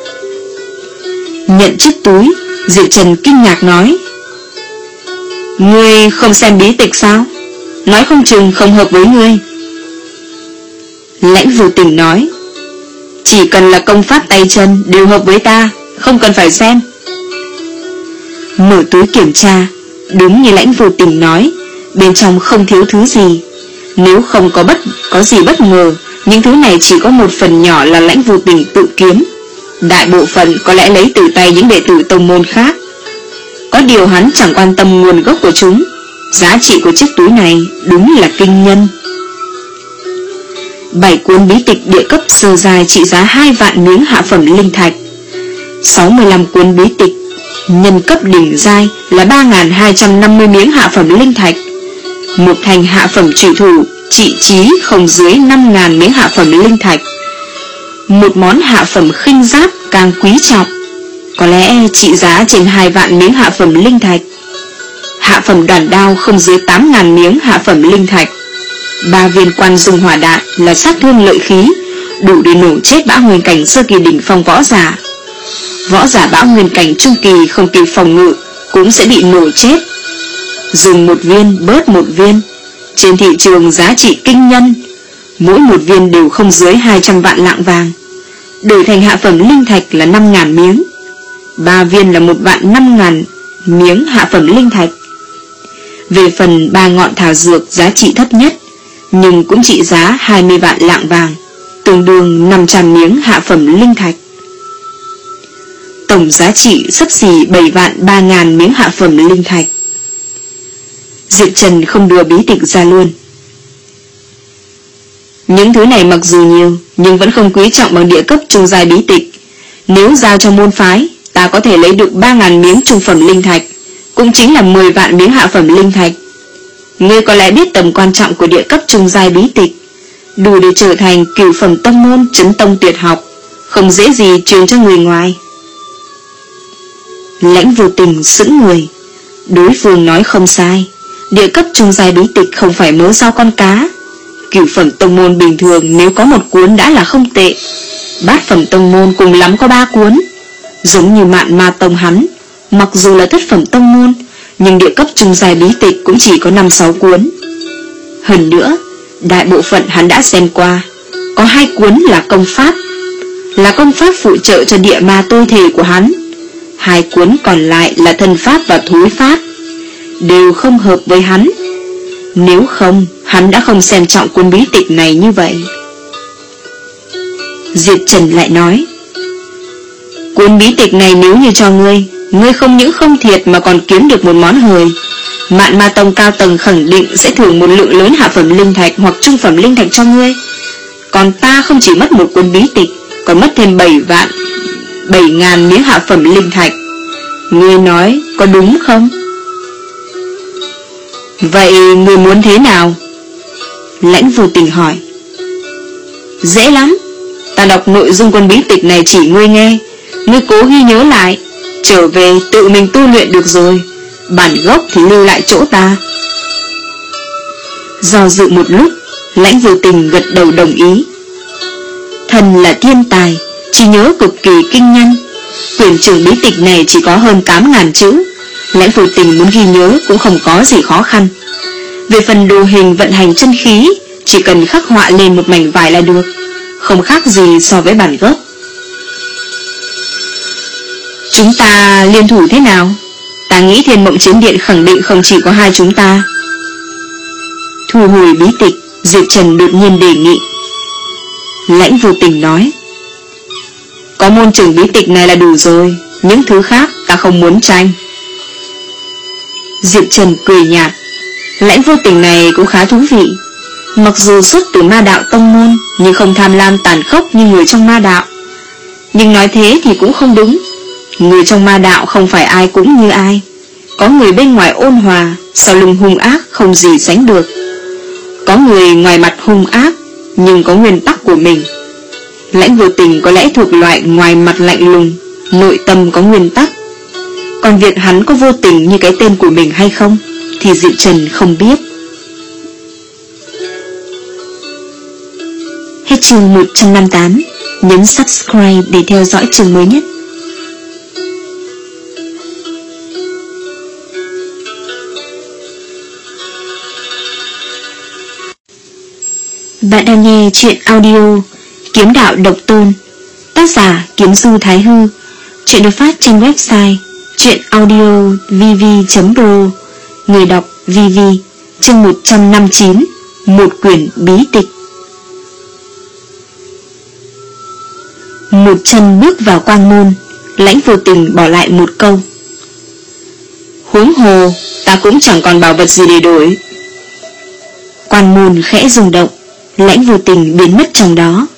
Nhận chiếc túi, Diệp Trần kinh ngạc nói. Ngươi không xem bí tịch sao? Nói không chừng không hợp với ngươi. Lãnh Vô Tình nói. Chỉ cần là công pháp tay chân đều hợp với ta, không cần phải xem. Mở túi kiểm tra, đúng như Lãnh Vô Tình nói, bên trong không thiếu thứ gì. Nếu không có bất có gì bất ngờ, những thứ này chỉ có một phần nhỏ là Lãnh Vô Tình tự kiếm, đại bộ phận có lẽ lấy từ tay những đệ tử tông môn khác. Có điều hắn chẳng quan tâm nguồn gốc của chúng. Giá trị của chiếc túi này đúng là kinh nhân. Bảy cuốn bí tịch địa cấp sơ giai trị giá hai vạn miếng hạ phẩm linh thạch, sáu mươi lăm cuốn bí tịch nhân cấp đỉnh giai là ba nghìn hai trăm năm mươi miếng hạ phẩm linh thạch, một thành hạ phẩm trùy thủ trị chí không dưới năm nghìn miếng hạ phẩm linh thạch, một món hạ phẩm khinh giáp càng quý trọng, có lẽ trị giá trên hai vạn miếng hạ phẩm linh thạch, hạ phẩm đoàn đao không dưới tám nghìn miếng hạ phẩm linh thạch, ba viên quan dung hỏa đạn là sát thương lợi khí, đủ để nổ chết bão nguyên cảnh sơ kỳ đỉnh phong võ giả. Võ giả bão nguyên cảnh trung kỳ không kịp phòng ngự cũng sẽ bị nổ chết. Dùng một viên bớt một viên, trên thị trường giá trị kinh nhân, mỗi một viên đều không dưới hai trăm vạn lạng vàng. Đổi thành hạ phẩm linh thạch là năm ngàn miếng, ba viên là một vạn năm ngàn miếng hạ phẩm linh thạch. Về phần ba ngọn thảo dược giá trị thấp nhất, nhưng cũng trị giá hai mươi vạn lạng vàng, tương đương năm trăm miếng hạ phẩm linh thạch. Tổng giá trị xấp xỉ bảy vạn ba ngàn miếng hạ phẩm linh thạch. Diệp Trần không đưa bí tịch ra luôn. Những thứ này mặc dù nhiều, nhưng vẫn không quý trọng bằng địa cấp trung giai bí tịch. Nếu giao cho môn phái, ta có thể lấy được ba ngàn miếng trung phẩm linh thạch, cũng chính là mười vạn miếng hạ phẩm linh thạch. Ngươi có lẽ biết tầm quan trọng của địa cấp trung giai bí tịch, đủ để trở thành cửu phẩm tông môn chấn tông tuyệt học, không dễ gì truyền cho người ngoài. Lãnh Vô Tình sững người. Đối phương nói không sai, địa cấp trung giai bí tịch không phải mớ rau con cá. Cửu phẩm tông môn bình thường nếu có một cuốn đã là không tệ, bát phẩm tông môn cùng lắm có ba cuốn. Giống như Mạn Ma tông hắn, mặc dù là thất phẩm tông môn, nhưng địa cấp trung giai bí tịch cũng chỉ có năm sáu cuốn. Hơn nữa, đại bộ phận hắn đã xem qua, có hai cuốn là công pháp, là công pháp phụ trợ cho địa ma tôi thể của hắn. Hai cuốn còn lại là thân pháp và thối pháp, đều không hợp với hắn. Nếu không, hắn đã không xem trọng cuốn bí tịch này như vậy. Diệp Trần lại nói, cuốn bí tịch này nếu như cho ngươi, ngươi không những không thiệt mà còn kiếm được một món hời. Mạn Ma tông cao tầng khẳng định sẽ thưởng một lượng lớn hạ phẩm linh thạch hoặc trung phẩm linh thạch cho ngươi. Còn ta không chỉ mất một cuốn bí tịch, còn mất thêm bảy vạn bảy ngàn miếng hạ phẩm linh thạch. Ngươi nói có đúng không? Vậy ngươi muốn thế nào? Lãnh Vô Tình hỏi. Dễ lắm, ta đọc nội dung cuốn bí tịch này chỉ ngươi nghe, ngươi cố ghi nhớ lại, trở về tự mình tu luyện được rồi. Bản gốc thì lưu lại chỗ ta. Do dự một lúc, Lãnh Vô Tình gật đầu đồng ý. Thần là thiên tài, trí nhớ cực kỳ kinh nhân. Quyển trưởng bí tịch này chỉ có hơn tám ngàn chữ, Lãnh Vô Tình muốn ghi nhớ cũng không có gì khó khăn. Về phần đồ hình vận hành chân khí, chỉ cần khắc họa lên một mảnh vải là được, không khác gì so với bản gốc. Chúng ta liên thủ thế nào? Ta nghĩ Thiên Mộng Chiến Điện khẳng định không chỉ có hai chúng ta. Thu hồi bí tịch, Diệp Trần đột nhiên đề nghị. Lãnh Vô Tình nói, có môn trưởng bí tịch này là đủ rồi, những thứ khác ta không muốn tranh. Diệp Trần cười nhạt. Lãnh Vô Tình này cũng khá thú vị. Mặc dù xuất từ ma đạo tông môn, nhưng không tham lam tàn khốc như người trong ma đạo. Nhưng nói thế thì cũng không đúng. Người trong ma đạo không phải ai cũng như ai. Có người bên ngoài ôn hòa, sau lưng hung ác không gì sánh được. Có người ngoài mặt hung ác, nhưng có nguyên tắc của mình. Lãnh Vô Tình có lẽ thuộc loại ngoài mặt lạnh lùng, nội tâm có nguyên tắc. Còn việc hắn có vô tình như cái tên của mình hay không thì Diệp Trần không biết. Hết chương một trăm năm mươi tám. Nhấn subscribe để theo dõi chương mới nhất. Bạn đang nghe chuyện audio Kiếm Đạo Độc Tôn, tác giả Kiếm Du Thái Hư. Chuyện được phát trên website truyện audio vv chấm pro. Người đọc vê vê. Chương một trăm năm mươi chín. Một quyển bí tịch. Một chân bước vào quang môn, Lãnh Vô Tình bỏ lại một câu. Huống hồ ta cũng chẳng còn bảo vật gì để đổi. Quang môn khẽ rung động, Lãnh Vô Tình biến mất trong đó.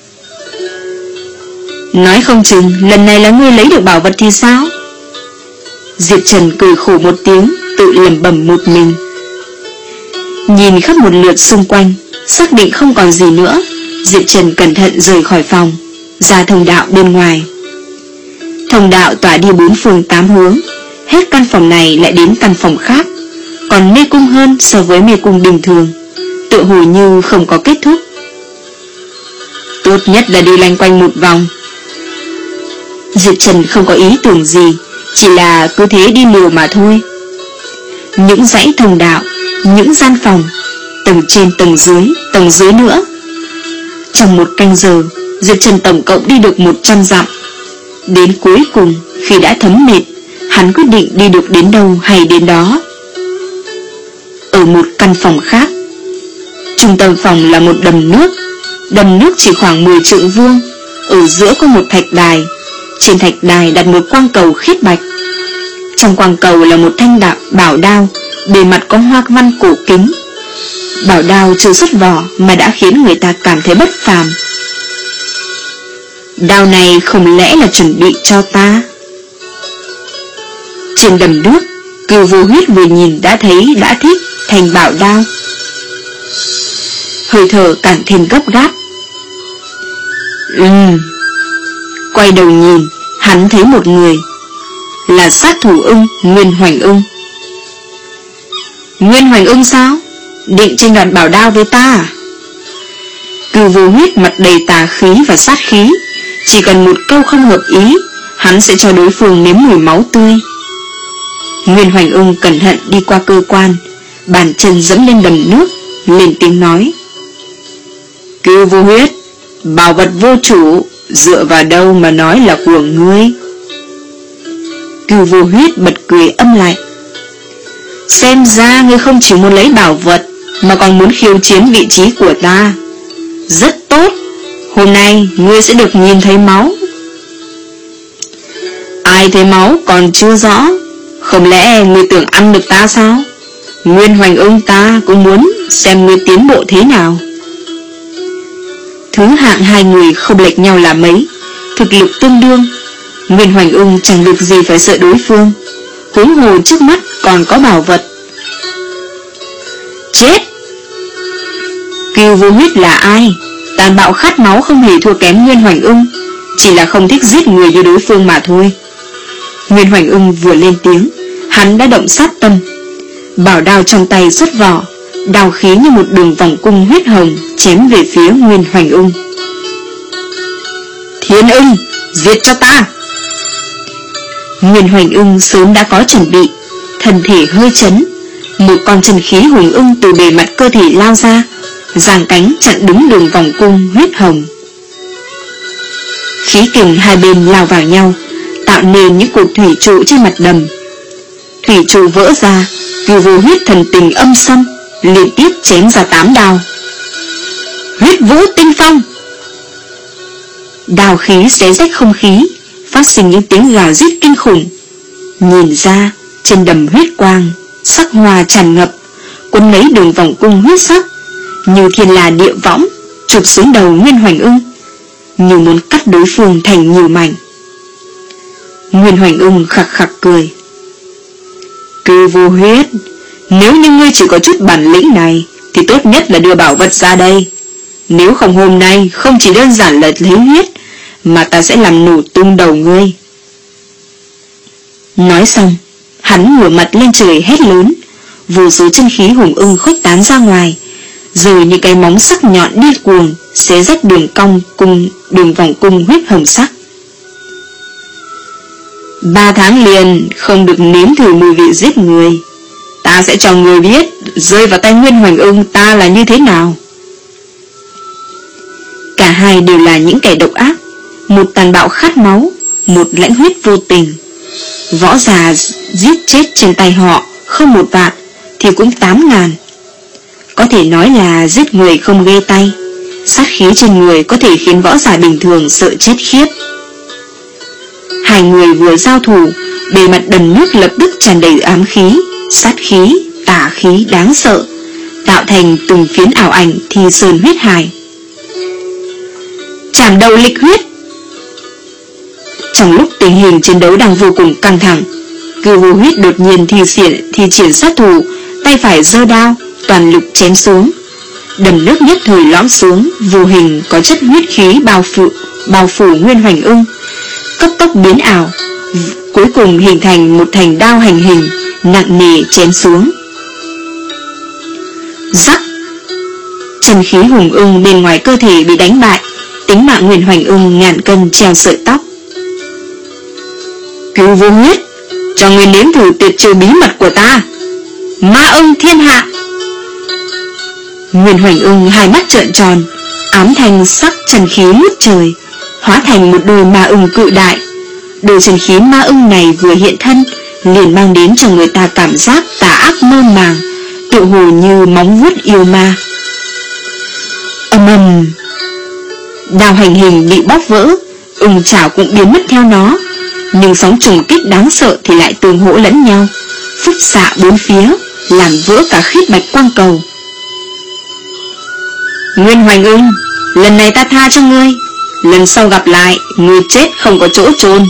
Nói không chừng lần này là ngươi lấy được bảo vật thì sao? Diệp Trần cười khổ một tiếng, tự lẩm bẩm một mình. Nhìn khắp một lượt xung quanh, xác định không còn gì nữa, Diệp Trần cẩn thận rời khỏi phòng, ra thông đạo bên ngoài. Thông đạo tỏa đi bốn phương tám hướng, hết căn phòng này lại đến căn phòng khác, còn mê cung hơn so với mê cung bình thường, tựa hồ như không có kết thúc. tốt nhất là đi loanh quanh một vòng. Diệp Trần không có ý tưởng gì, chỉ là cứ thế đi liều mà thôi. Những dãy thông đạo, những gian phòng, tầng trên tầng dưới, tầng dưới nữa. Trong một canh giờ, Diệp Trần tổng cộng đi được một trăm dặm. Đến cuối cùng, khi đã thấm mệt, hắn quyết định đi được đến đâu hay đến đó. Ở một căn phòng khác, trung tâm phòng là một đầm nước. Đầm nước chỉ khoảng mười trượng vuông. Ở giữa có một thạch đài. Trên thạch đài đặt một quang cầu khiết bạch. Trong quang cầu là một thanh đạo bảo đao, bề mặt có hoa văn cổ kính. Bảo đao chưa xuất vỏ mà đã khiến người ta cảm thấy bất phàm. Đao này không lẽ là chuẩn bị cho ta? Trên đầm nước, Cửu Vô Huyết vừa nhìn đã thấy đã thích thành bảo đao. Hơi thở càng thêm gấp gáp. Ừm Quay đầu nhìn, hắn thấy một người. Là sát thủ ưng Nguyên Hoành Ưng. Nguyên Hoành Ưng sao? Định tranh đoạt bảo đao với ta à? Cửu Vô Huyết mặt đầy tà khí và sát khí. Chỉ cần một câu không hợp ý, hắn sẽ cho đối phương nếm mùi máu tươi. Nguyên Hoành Ưng cẩn thận đi qua cơ quan, bàn chân dẫm lên đầm nước, lên tiếng nói: Cửu Vô Huyết, bảo vật vô chủ, dựa vào đâu mà nói là của ngươi? Cửu Vô Huyết bật cười âm lạnh: Xem ra ngươi không chỉ muốn lấy bảo vật, mà còn muốn khiêu chiến vị trí của ta. Rất tốt, hôm nay ngươi sẽ được nhìn thấy máu. Ai thấy máu còn chưa rõ, không lẽ ngươi tưởng ăn được ta sao? Nguyên Hoành Ưng ta cũng muốn xem ngươi tiến bộ thế nào. Thứ hạng hai người không lệch nhau là mấy, thực lực tương đương. Nguyên Hoành Ưng chẳng được gì phải sợ đối phương, huống hồ trước mắt còn có bảo vật. Chết! Cửu Vô Huyết là ai? Tàn bạo khát máu không hề thua kém Nguyên Hoành Ưng, chỉ là không thích giết người như đối phương mà thôi. Nguyên Hoành Ưng vừa lên tiếng, hắn đã động sát tâm. Bảo đao trong tay xuất vỏ, đao khí như một đường vòng cung huyết hồng chém về phía Nguyên Hoành Ưng. Thiên Ưng, giết cho ta! Nguyên Hoành Ưng sớm đã có chuẩn bị, thân thể hơi chấn, một con chân khí hùng ưng từ bề mặt cơ thể lao ra, giang cánh chặn đứng đường vòng cung huyết hồng. Khí kình hai bên lao vào nhau, tạo nên những cột thủy trụ trên mặt đầm. Thủy trụ vỡ ra, Cửu Vô Huyết thần tình âm xâm, liên tiếp chém ra tám đao. Huyết Vũ Tinh Phong! Đao khí xé rách không khí, phát sinh những tiếng gào rít kinh khủng. Nhìn ra, trên đầm huyết quang, sắc hoa tràn ngập, cuốn lấy đường vòng cung huyết sắc, như thiên là địa võng, chụp xuống đầu Nguyên Hoành Ưng, như muốn cắt đối phương thành nhiều mảnh. Nguyên Hoành Ưng khặc khặc cười: Cửu Vô Huyết, nếu như ngươi chỉ có chút bản lĩnh này, thì tốt nhất là đưa bảo vật ra đây. Nếu không hôm nay không chỉ đơn giản là lấy huyết, mà ta sẽ làm nổ tung đầu ngươi. Nói xong, hắn ngửa mặt lên trời hét lớn, vô số chân khí hùng ưng khuếch tán ra ngoài, rồi những cái móng sắc nhọn điên cuồng xé rách đường cong cung đường vòng cung huyết hồng sắc. Ba tháng liền không được nếm thử mùi vị giết người, ta sẽ cho người biết rơi vào tay Nguyên Hoành Ưng ta là như thế nào. Cả hai đều là những kẻ độc ác, một tàn bạo khát máu, một lãnh huyết vô tình. Võ giả giết chết trên tay họ không một vạn thì cũng tám ngàn. Có thể nói là giết người không ghê tay, sát khí trên người có thể khiến võ giả bình thường sợ chết khiếp. Hai người vừa giao thủ, bề mặt đầm nước lập tức tràn đầy ám khí, sát khí, tà khí đáng sợ, tạo thành từng phiến ảo ảnh thi sơn huyết hải. Chạm đầu lịch huyết! Trong lúc tình hình chiến đấu đang vô cùng căng thẳng, Cửu Vô Huyết đột nhiên thi triển, thi triển sát thủ, tay phải giơ đao, toàn lực chém xuống. Đầm nước nhất thời lõm xuống, vô hình có chất huyết khí bao phủ, bao phủ Nguyên Hoành Ưng, cấp tốc biến ảo, cuối cùng hình thành một thành đao hành hình, nặng nề chém xuống. Rắc! Chân khí hùng ưng bên ngoài cơ thể bị đánh bại, tính mạng Nguyên Hoành Ưng ngàn cân treo sợi tóc. Cửu vô huyết, cho ngươi nếm thử tuyệt trừ bí mật của ta, ma ưng thiên hạ. Nguyên Hoành Ưng hai mắt trợn tròn, ám thanh sắc chân khí ngút trời, hóa thành một đôi ma ưng cự đại. Đôi chân khí ma ưng này vừa hiện thân, liền mang đến cho người ta cảm giác tà ác mơ màng, tựa hồ như móng vuốt yêu ma. Ầm ầm, đao hành hình bị bóp vỡ, ưng chảo cũng biến mất theo nó, nhưng sóng trùng kích đáng sợ thì lại tương hỗ lẫn nhau, phúc xạ bốn phía, làm vỡ cả khít bạch quang cầu. Nguyên Hoành Ưng, lần này ta tha cho ngươi, lần sau gặp lại, ngươi chết không có chỗ chôn.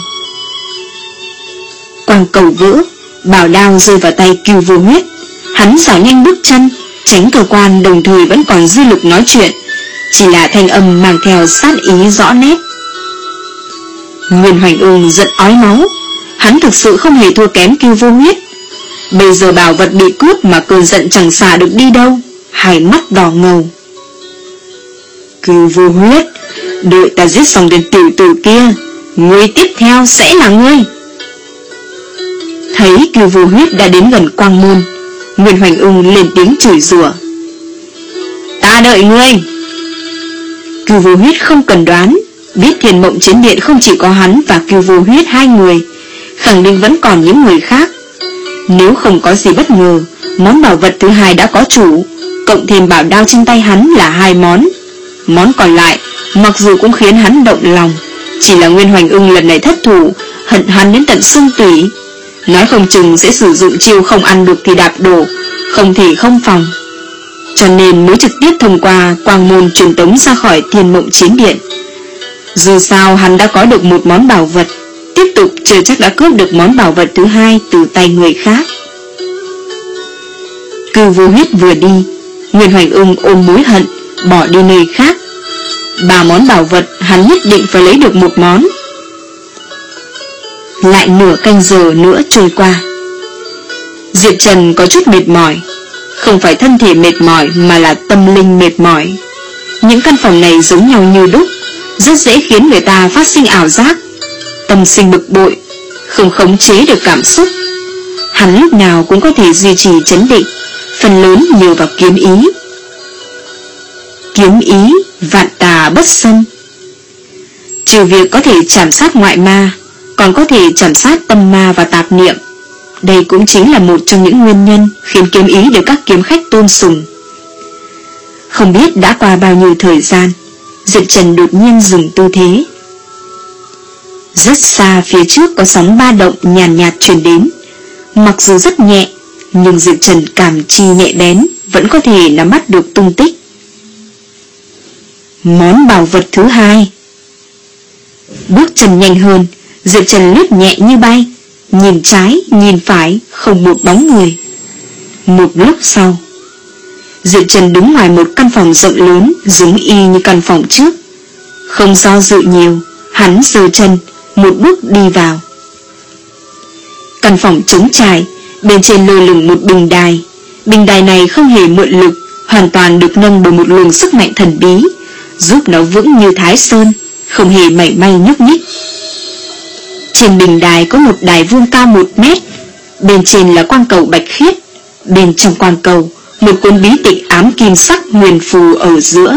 Quang cầu vỡ, bảo đao rơi vào tay Cửu Vô Huyết. Hắn xảo nhanh bước chân, tránh cơ quan, đồng thời vẫn còn dư lực nói chuyện, chỉ là thanh âm mang theo sát ý rõ nét. Nguyên Hoành Ưng giận ói máu, hắn thực sự không hề thua kém Cửu Vô Huyết. Bây giờ bảo vật bị cướp mà cơn giận chẳng xả được đi đâu, hai mắt đỏ ngầu. Cửu Vô Huyết, đợi ta giết xong tên tiểu tử kia, người tiếp theo sẽ là ngươi. Thấy Cửu Vô Huyết đã đến gần quang môn, Nguyên Hoành Ưng lên tiếng chửi rủa. Ta đợi ngươi. Cửu Vô Huyết không cần đoán, biết Thiên Mộng Chiến Điện không chỉ có hắn và Cửu Vô Huyết hai người, khẳng định vẫn còn những người khác. Nếu không có gì bất ngờ, món bảo vật thứ hai đã có chủ, cộng thêm bảo đao trên tay hắn là hai món. Món còn lại, mặc dù cũng khiến hắn động lòng, chỉ là Nguyên Hoành Ưng lần này thất thủ, hận hắn đến tận xương tủy. Nói không chừng sẽ sử dụng chiêu không ăn được thì đạp đổ, không thể không phòng, cho nên mới trực tiếp thông qua quang môn truyền tống ra khỏi Thiên Mộng Chiến Điện. Dù sao hắn đã có được một món bảo vật, tiếp tục chưa chắc đã cướp được món bảo vật thứ hai từ tay người khác. Cửu Vô Huyết vừa đi, Nguyên Hoành Ưng ôm mối hận bỏ đi nơi khác. Ba món bảo vật hắn nhất định phải lấy được một món. Lại nửa canh giờ nữa trôi qua. Diệp Trần có chút mệt mỏi, không phải thân thể mệt mỏi mà là tâm linh mệt mỏi. Những căn phòng này giống nhau như đúc, rất dễ khiến người ta phát sinh ảo giác, tâm sinh bực bội, không khống chế được cảm xúc. Hắn lúc nào cũng có thể duy trì trấn định, phần lớn nhờ vào kiếm ý. Kiếm ý vạn tà bất xâm. Trừ việc có thể chảm sát ngoại ma, còn có thể chảm sát tâm ma và tạp niệm. Đây cũng chính là một trong những nguyên nhân khiến kiếm ý được các kiếm khách tôn sùng. Không biết đã qua bao nhiêu thời gian, Diệp Trần đột nhiên dừng tư thế. Rất xa phía trước có sóng ba động nhàn nhạt, nhạt truyền đến. Mặc dù rất nhẹ, nhưng Diệp Trần cảm chi nhẹ bén, vẫn có thể nắm bắt được tung tích. Món bảo vật thứ hai. Bước chân nhanh hơn, Diệp Trần lướt nhẹ như bay, nhìn trái, nhìn phải, không một bóng người. Một lúc sau, Diệp Trần đứng ngoài một căn phòng rộng lớn, giống y như căn phòng trước. Không do dự nhiều, hắn giơ chân, một bước đi vào. Căn phòng trống trải, bên trên lơ lửng một bình đài. Bình đài này không hề mượn lực, hoàn toàn được nâng bởi một luồng sức mạnh thần bí, giúp nó vững như Thái Sơn, không hề mảy may nhúc nhích. Trên bình đài có một đài vuông cao một mét, bên trên là quang cầu bạch khiết, bên trong quang cầu một cuốn bí tịch ám kim sắc huyền phù ở giữa.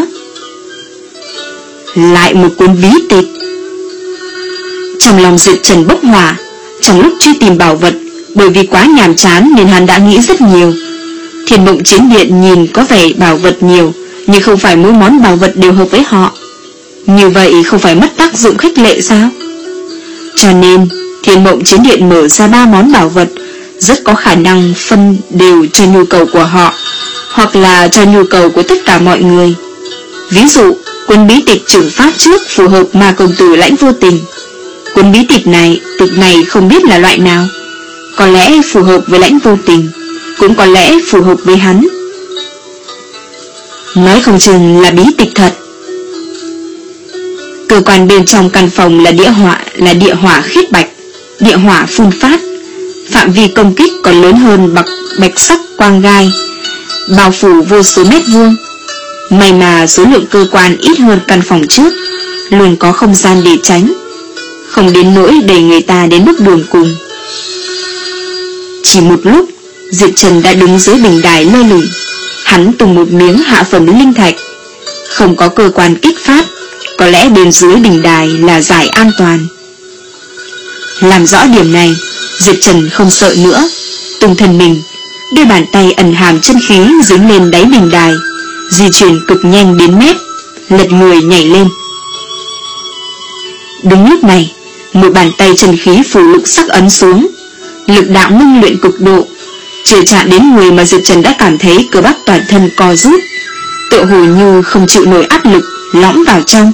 Lại một cuốn bí tịch. Trong lòng Diệp Trần bốc hỏa. Trong lúc truy tìm bảo vật, bởi vì quá nhàm chán nên hắn đã nghĩ rất nhiều. Thiên Mộng Chiến Điện nhìn có vẻ bảo vật nhiều, nhưng không phải mỗi món bảo vật đều hợp với họ. Như vậy không phải mất tác dụng khích lệ sao? Cho nên Thiên Mộng Chiến Điện mở ra ba món bảo vật, rất có khả năng phân đều cho nhu cầu của họ, hoặc là cho nhu cầu của tất cả mọi người. Ví dụ, cuốn bí tịch trừng pháp trước phù hợp Ma Công Tử Lãnh Vô Tình. Cuốn bí tịch này, tịch này không biết là loại nào, có lẽ phù hợp với Lãnh Vô Tình, cũng có lẽ phù hợp với hắn. Nói không chừng là bí tịch thật. Cơ quan bên trong căn phòng là địa hỏa, là địa hỏa khiết bạch, địa hỏa phun phát, phạm vi công kích còn lớn hơn bậc bạch sắc quang gai, bao phủ vô số mét vuông. May mà số lượng cơ quan ít hơn căn phòng trước, luôn có không gian để tránh, không đến nỗi đẩy người ta đến bước đường cùng. Chỉ một lúc, Diệp Trần đã đứng dưới bình đài lơ lửng. Hắn tung một miếng hạ phẩm linh thạch, không có cơ quan kích phát, có lẽ bên dưới bình đài là giải an toàn. Làm rõ điểm này, Diệp Trần không sợ nữa, tung thân mình, đôi bàn tay ẩn hàm chân khí dính lên đáy bình đài, di chuyển cực nhanh đến mép, lật người nhảy lên. Đúng lúc này, một bàn tay chân khí phủ lục sắc ấn xuống, lực đạo ngưng luyện cực độ, chưa chạm đến người mà Diệp Trần đã cảm thấy cơ bắp toàn thân co rút, tựa hồ như không chịu nổi áp lực, lõm vào trong.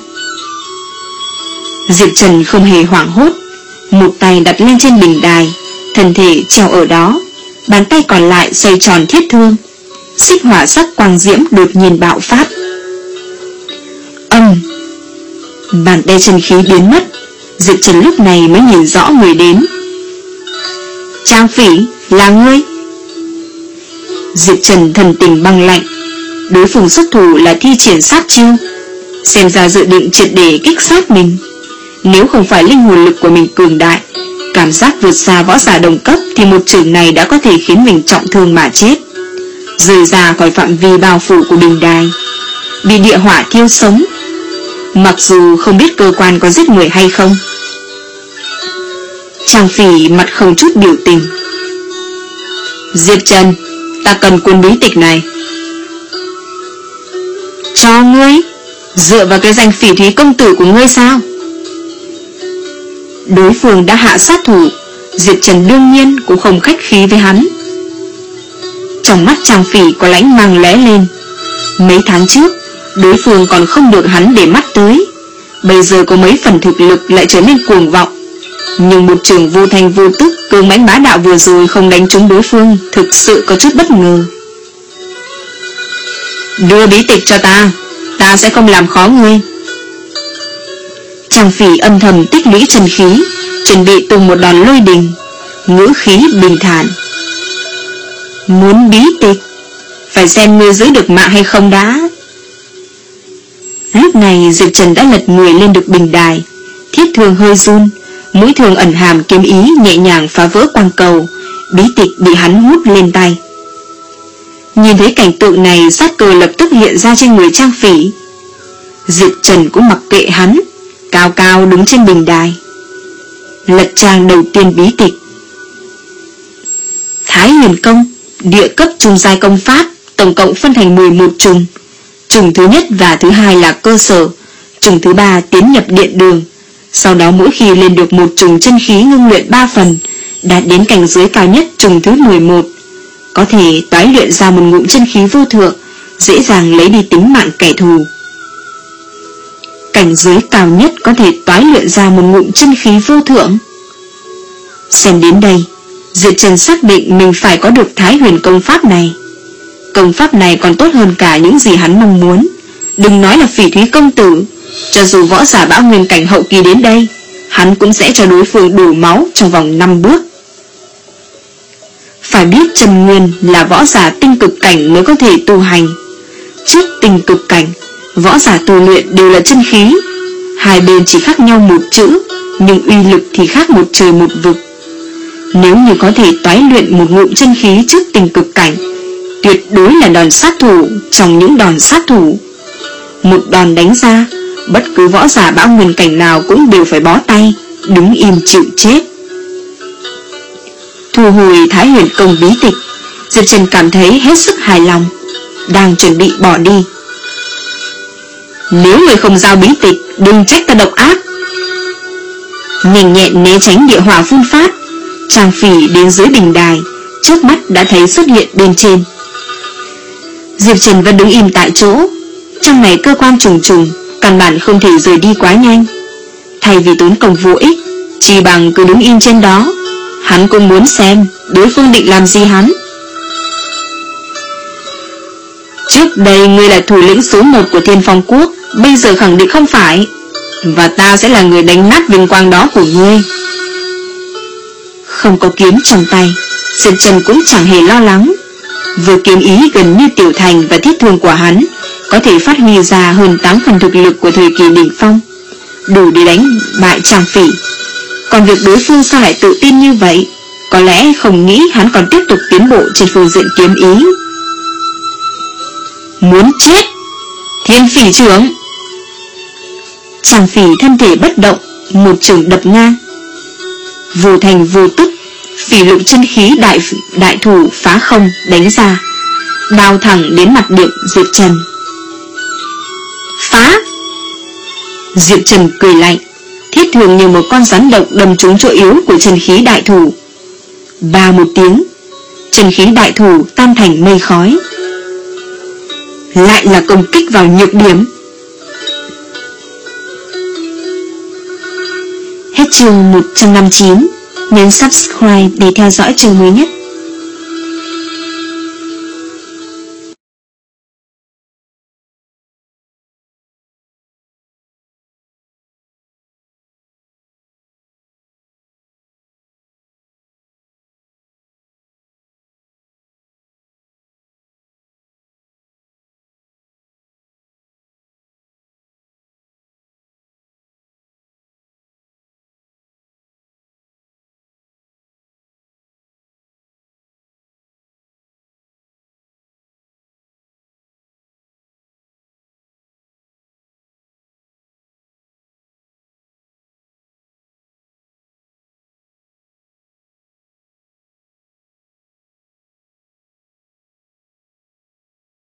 Diệp Trần không hề hoảng hốt, một tay đặt lên trên bình đài, thân thể treo ở đó, bàn tay còn lại xoay tròn thiết thương, xích hỏa sắc quang diễm đột nhiên bạo phát. Âm, bàn tay chân khí biến mất. Diệp Trần lúc này mới nhìn rõ người đến. Trang Phỉ, là ngươi? Diệp Trần thần tình băng lạnh. Đối phương xuất thủ là thi triển sát chiêu, xem ra dự định triệt để kích sát mình. Nếu không phải linh hồn lực của mình cường đại, cảm giác vượt xa võ giả đồng cấp, thì một chưởng này đã có thể khiến mình trọng thương mà chết, rời ra khỏi phạm vi bao phủ của bình đài, bị địa hỏa thiêu sống. Mặc dù không biết cơ quan có giết người hay không. Trang Phỉ mặt không chút biểu tình. Diệp Trần, ta cần cuốn bí tịch này. Cho ngươi? Dựa vào cái danh Phỉ Thúy công tử của ngươi sao? Đối phương đã hạ sát thủ, Diệp Trần đương nhiên cũng không khách khí với hắn. Trong mắt Trang Phỉ có lãnh mang lóe lên. Mấy tháng trước, đối phương còn không được hắn để mắt tới, bây giờ có mấy phần thực lực lại trở nên cuồng vọng. Nhưng một trường vô thanh vô tức cường mãnh bá đạo vừa rồi không đánh trúng đối phương, thực sự có chút bất ngờ. Đưa bí tịch cho ta, ta sẽ không làm khó ngươi. Trang Phỉ âm thầm tích lũy chân khí, chuẩn bị tung một đòn lôi đình, ngữ khí bình thản. Muốn bí tịch, phải xem ngươi giữ được mạng hay không đã. Lúc này Diệp Trần đã lật người lên được bình đài, thiết thương hơi run, mũi thương ẩn hàm kiếm ý nhẹ nhàng phá vỡ quang cầu, bí tịch bị hắn hút lên tay. Nhìn thấy cảnh tượng này, sát cơ lập tức hiện ra trên người Trang Phỉ. Diệp Trần cũng mặc kệ hắn, cao cao đứng trên bình đài, lật trang đầu tiên bí tịch. Thái Huyền Công, địa cấp trung giai công pháp, tổng cộng phân thành mười một trùng. Trùng thứ nhất và thứ hai là cơ sở, trùng thứ ba tiến nhập điện đường. Sau đó mỗi khi lên được một trùng chân khí ngưng luyện ba phần, đạt đến cảnh giới cao nhất trùng thứ mười một, có thể toái luyện ra một ngụm chân khí vô thượng, dễ dàng lấy đi tính mạng kẻ thù. Cảnh giới cao nhất có thể toái luyện ra một ngụm chân khí vô thượng. Xem đến đây, Diệp Trần xác định mình phải có được Thái Huyền công pháp này. Công pháp này còn tốt hơn cả những gì hắn mong muốn. Đừng nói là Phỉ Thúy công tử, cho dù võ giả bão nguyên cảnh hậu kỳ đến đây, hắn cũng sẽ cho đối phương đổ máu trong vòng năm bước. Phải biết Trần Nguyên là võ giả tinh cực cảnh mới có thể tu hành. Trước tinh cực cảnh, võ giả tu luyện đều là chân khí, hai bên chỉ khác nhau một chữ, nhưng uy lực thì khác một trời một vực. Nếu như có thể toái luyện một ngụm chân khí trước tinh cực cảnh, tuyệt đối là đòn sát thủ trong những đòn sát thủ. Một đòn đánh ra, bất cứ võ giả bão nguyên cảnh nào cũng đều phải bó tay, đứng im chịu chết. Thu hồi Thái Huyền công bí tịch, Diệp Trần cảm thấy hết sức hài lòng, đang chuẩn bị bỏ đi. Nếu người không giao bí tịch, đừng trách ta độc ác. Nhanh nhẹn né tránh địa hỏa phun phát, Trang Phỉ đến dưới bình đài, trước mắt đã thấy xuất hiện bên trên. Diệp Trần vẫn đứng im tại chỗ. Trong này cơ quan trùng trùng, căn bản không thể rời đi quá nhanh. Thay vì tốn công vô ích, chỉ bằng cứ đứng im trên đó. Hắn cũng muốn xem đối phương định làm gì hắn. Trước đây ngươi là thủ lĩnh số một của Thiên Phong Quốc, bây giờ khẳng định không phải, và ta sẽ là người đánh nát vinh quang đó của ngươi. Không có kiếm trong tay, Diệp Trần cũng chẳng hề lo lắng. Vừa kiếm ý gần như tiểu thành và thiết thương của hắn có thể phát huy ra hơn tám phần thực lực của thời kỳ đỉnh phong. đủ để đánh bại Tràng Phỉ. Còn việc đối phương sao lại tự tin như vậy, có lẽ không nghĩ hắn còn tiếp tục tiến bộ trên phương diện kiếm ý. Muốn chết! Thiên Phỉ trưởng! Tràng Phỉ thân thể bất động, một chưởng đập ngang. Vô thành vô tức, phỉ lục chân khí đại đại thủ phá không đánh ra, đao thẳng đến mặt Diệp Diệp Trần. Phá! Diệp Trần cười lạnh, thiết thường như một con rắn độc đâm trúng chỗ yếu của chân khí đại thủ. Ba một tiếng, chân khí đại thủ tan thành mây khói. Lại là công kích vào nhược điểm. Hết chương một trăm năm mươi chín. Nhấn subscribe để theo dõi chương mới nhất.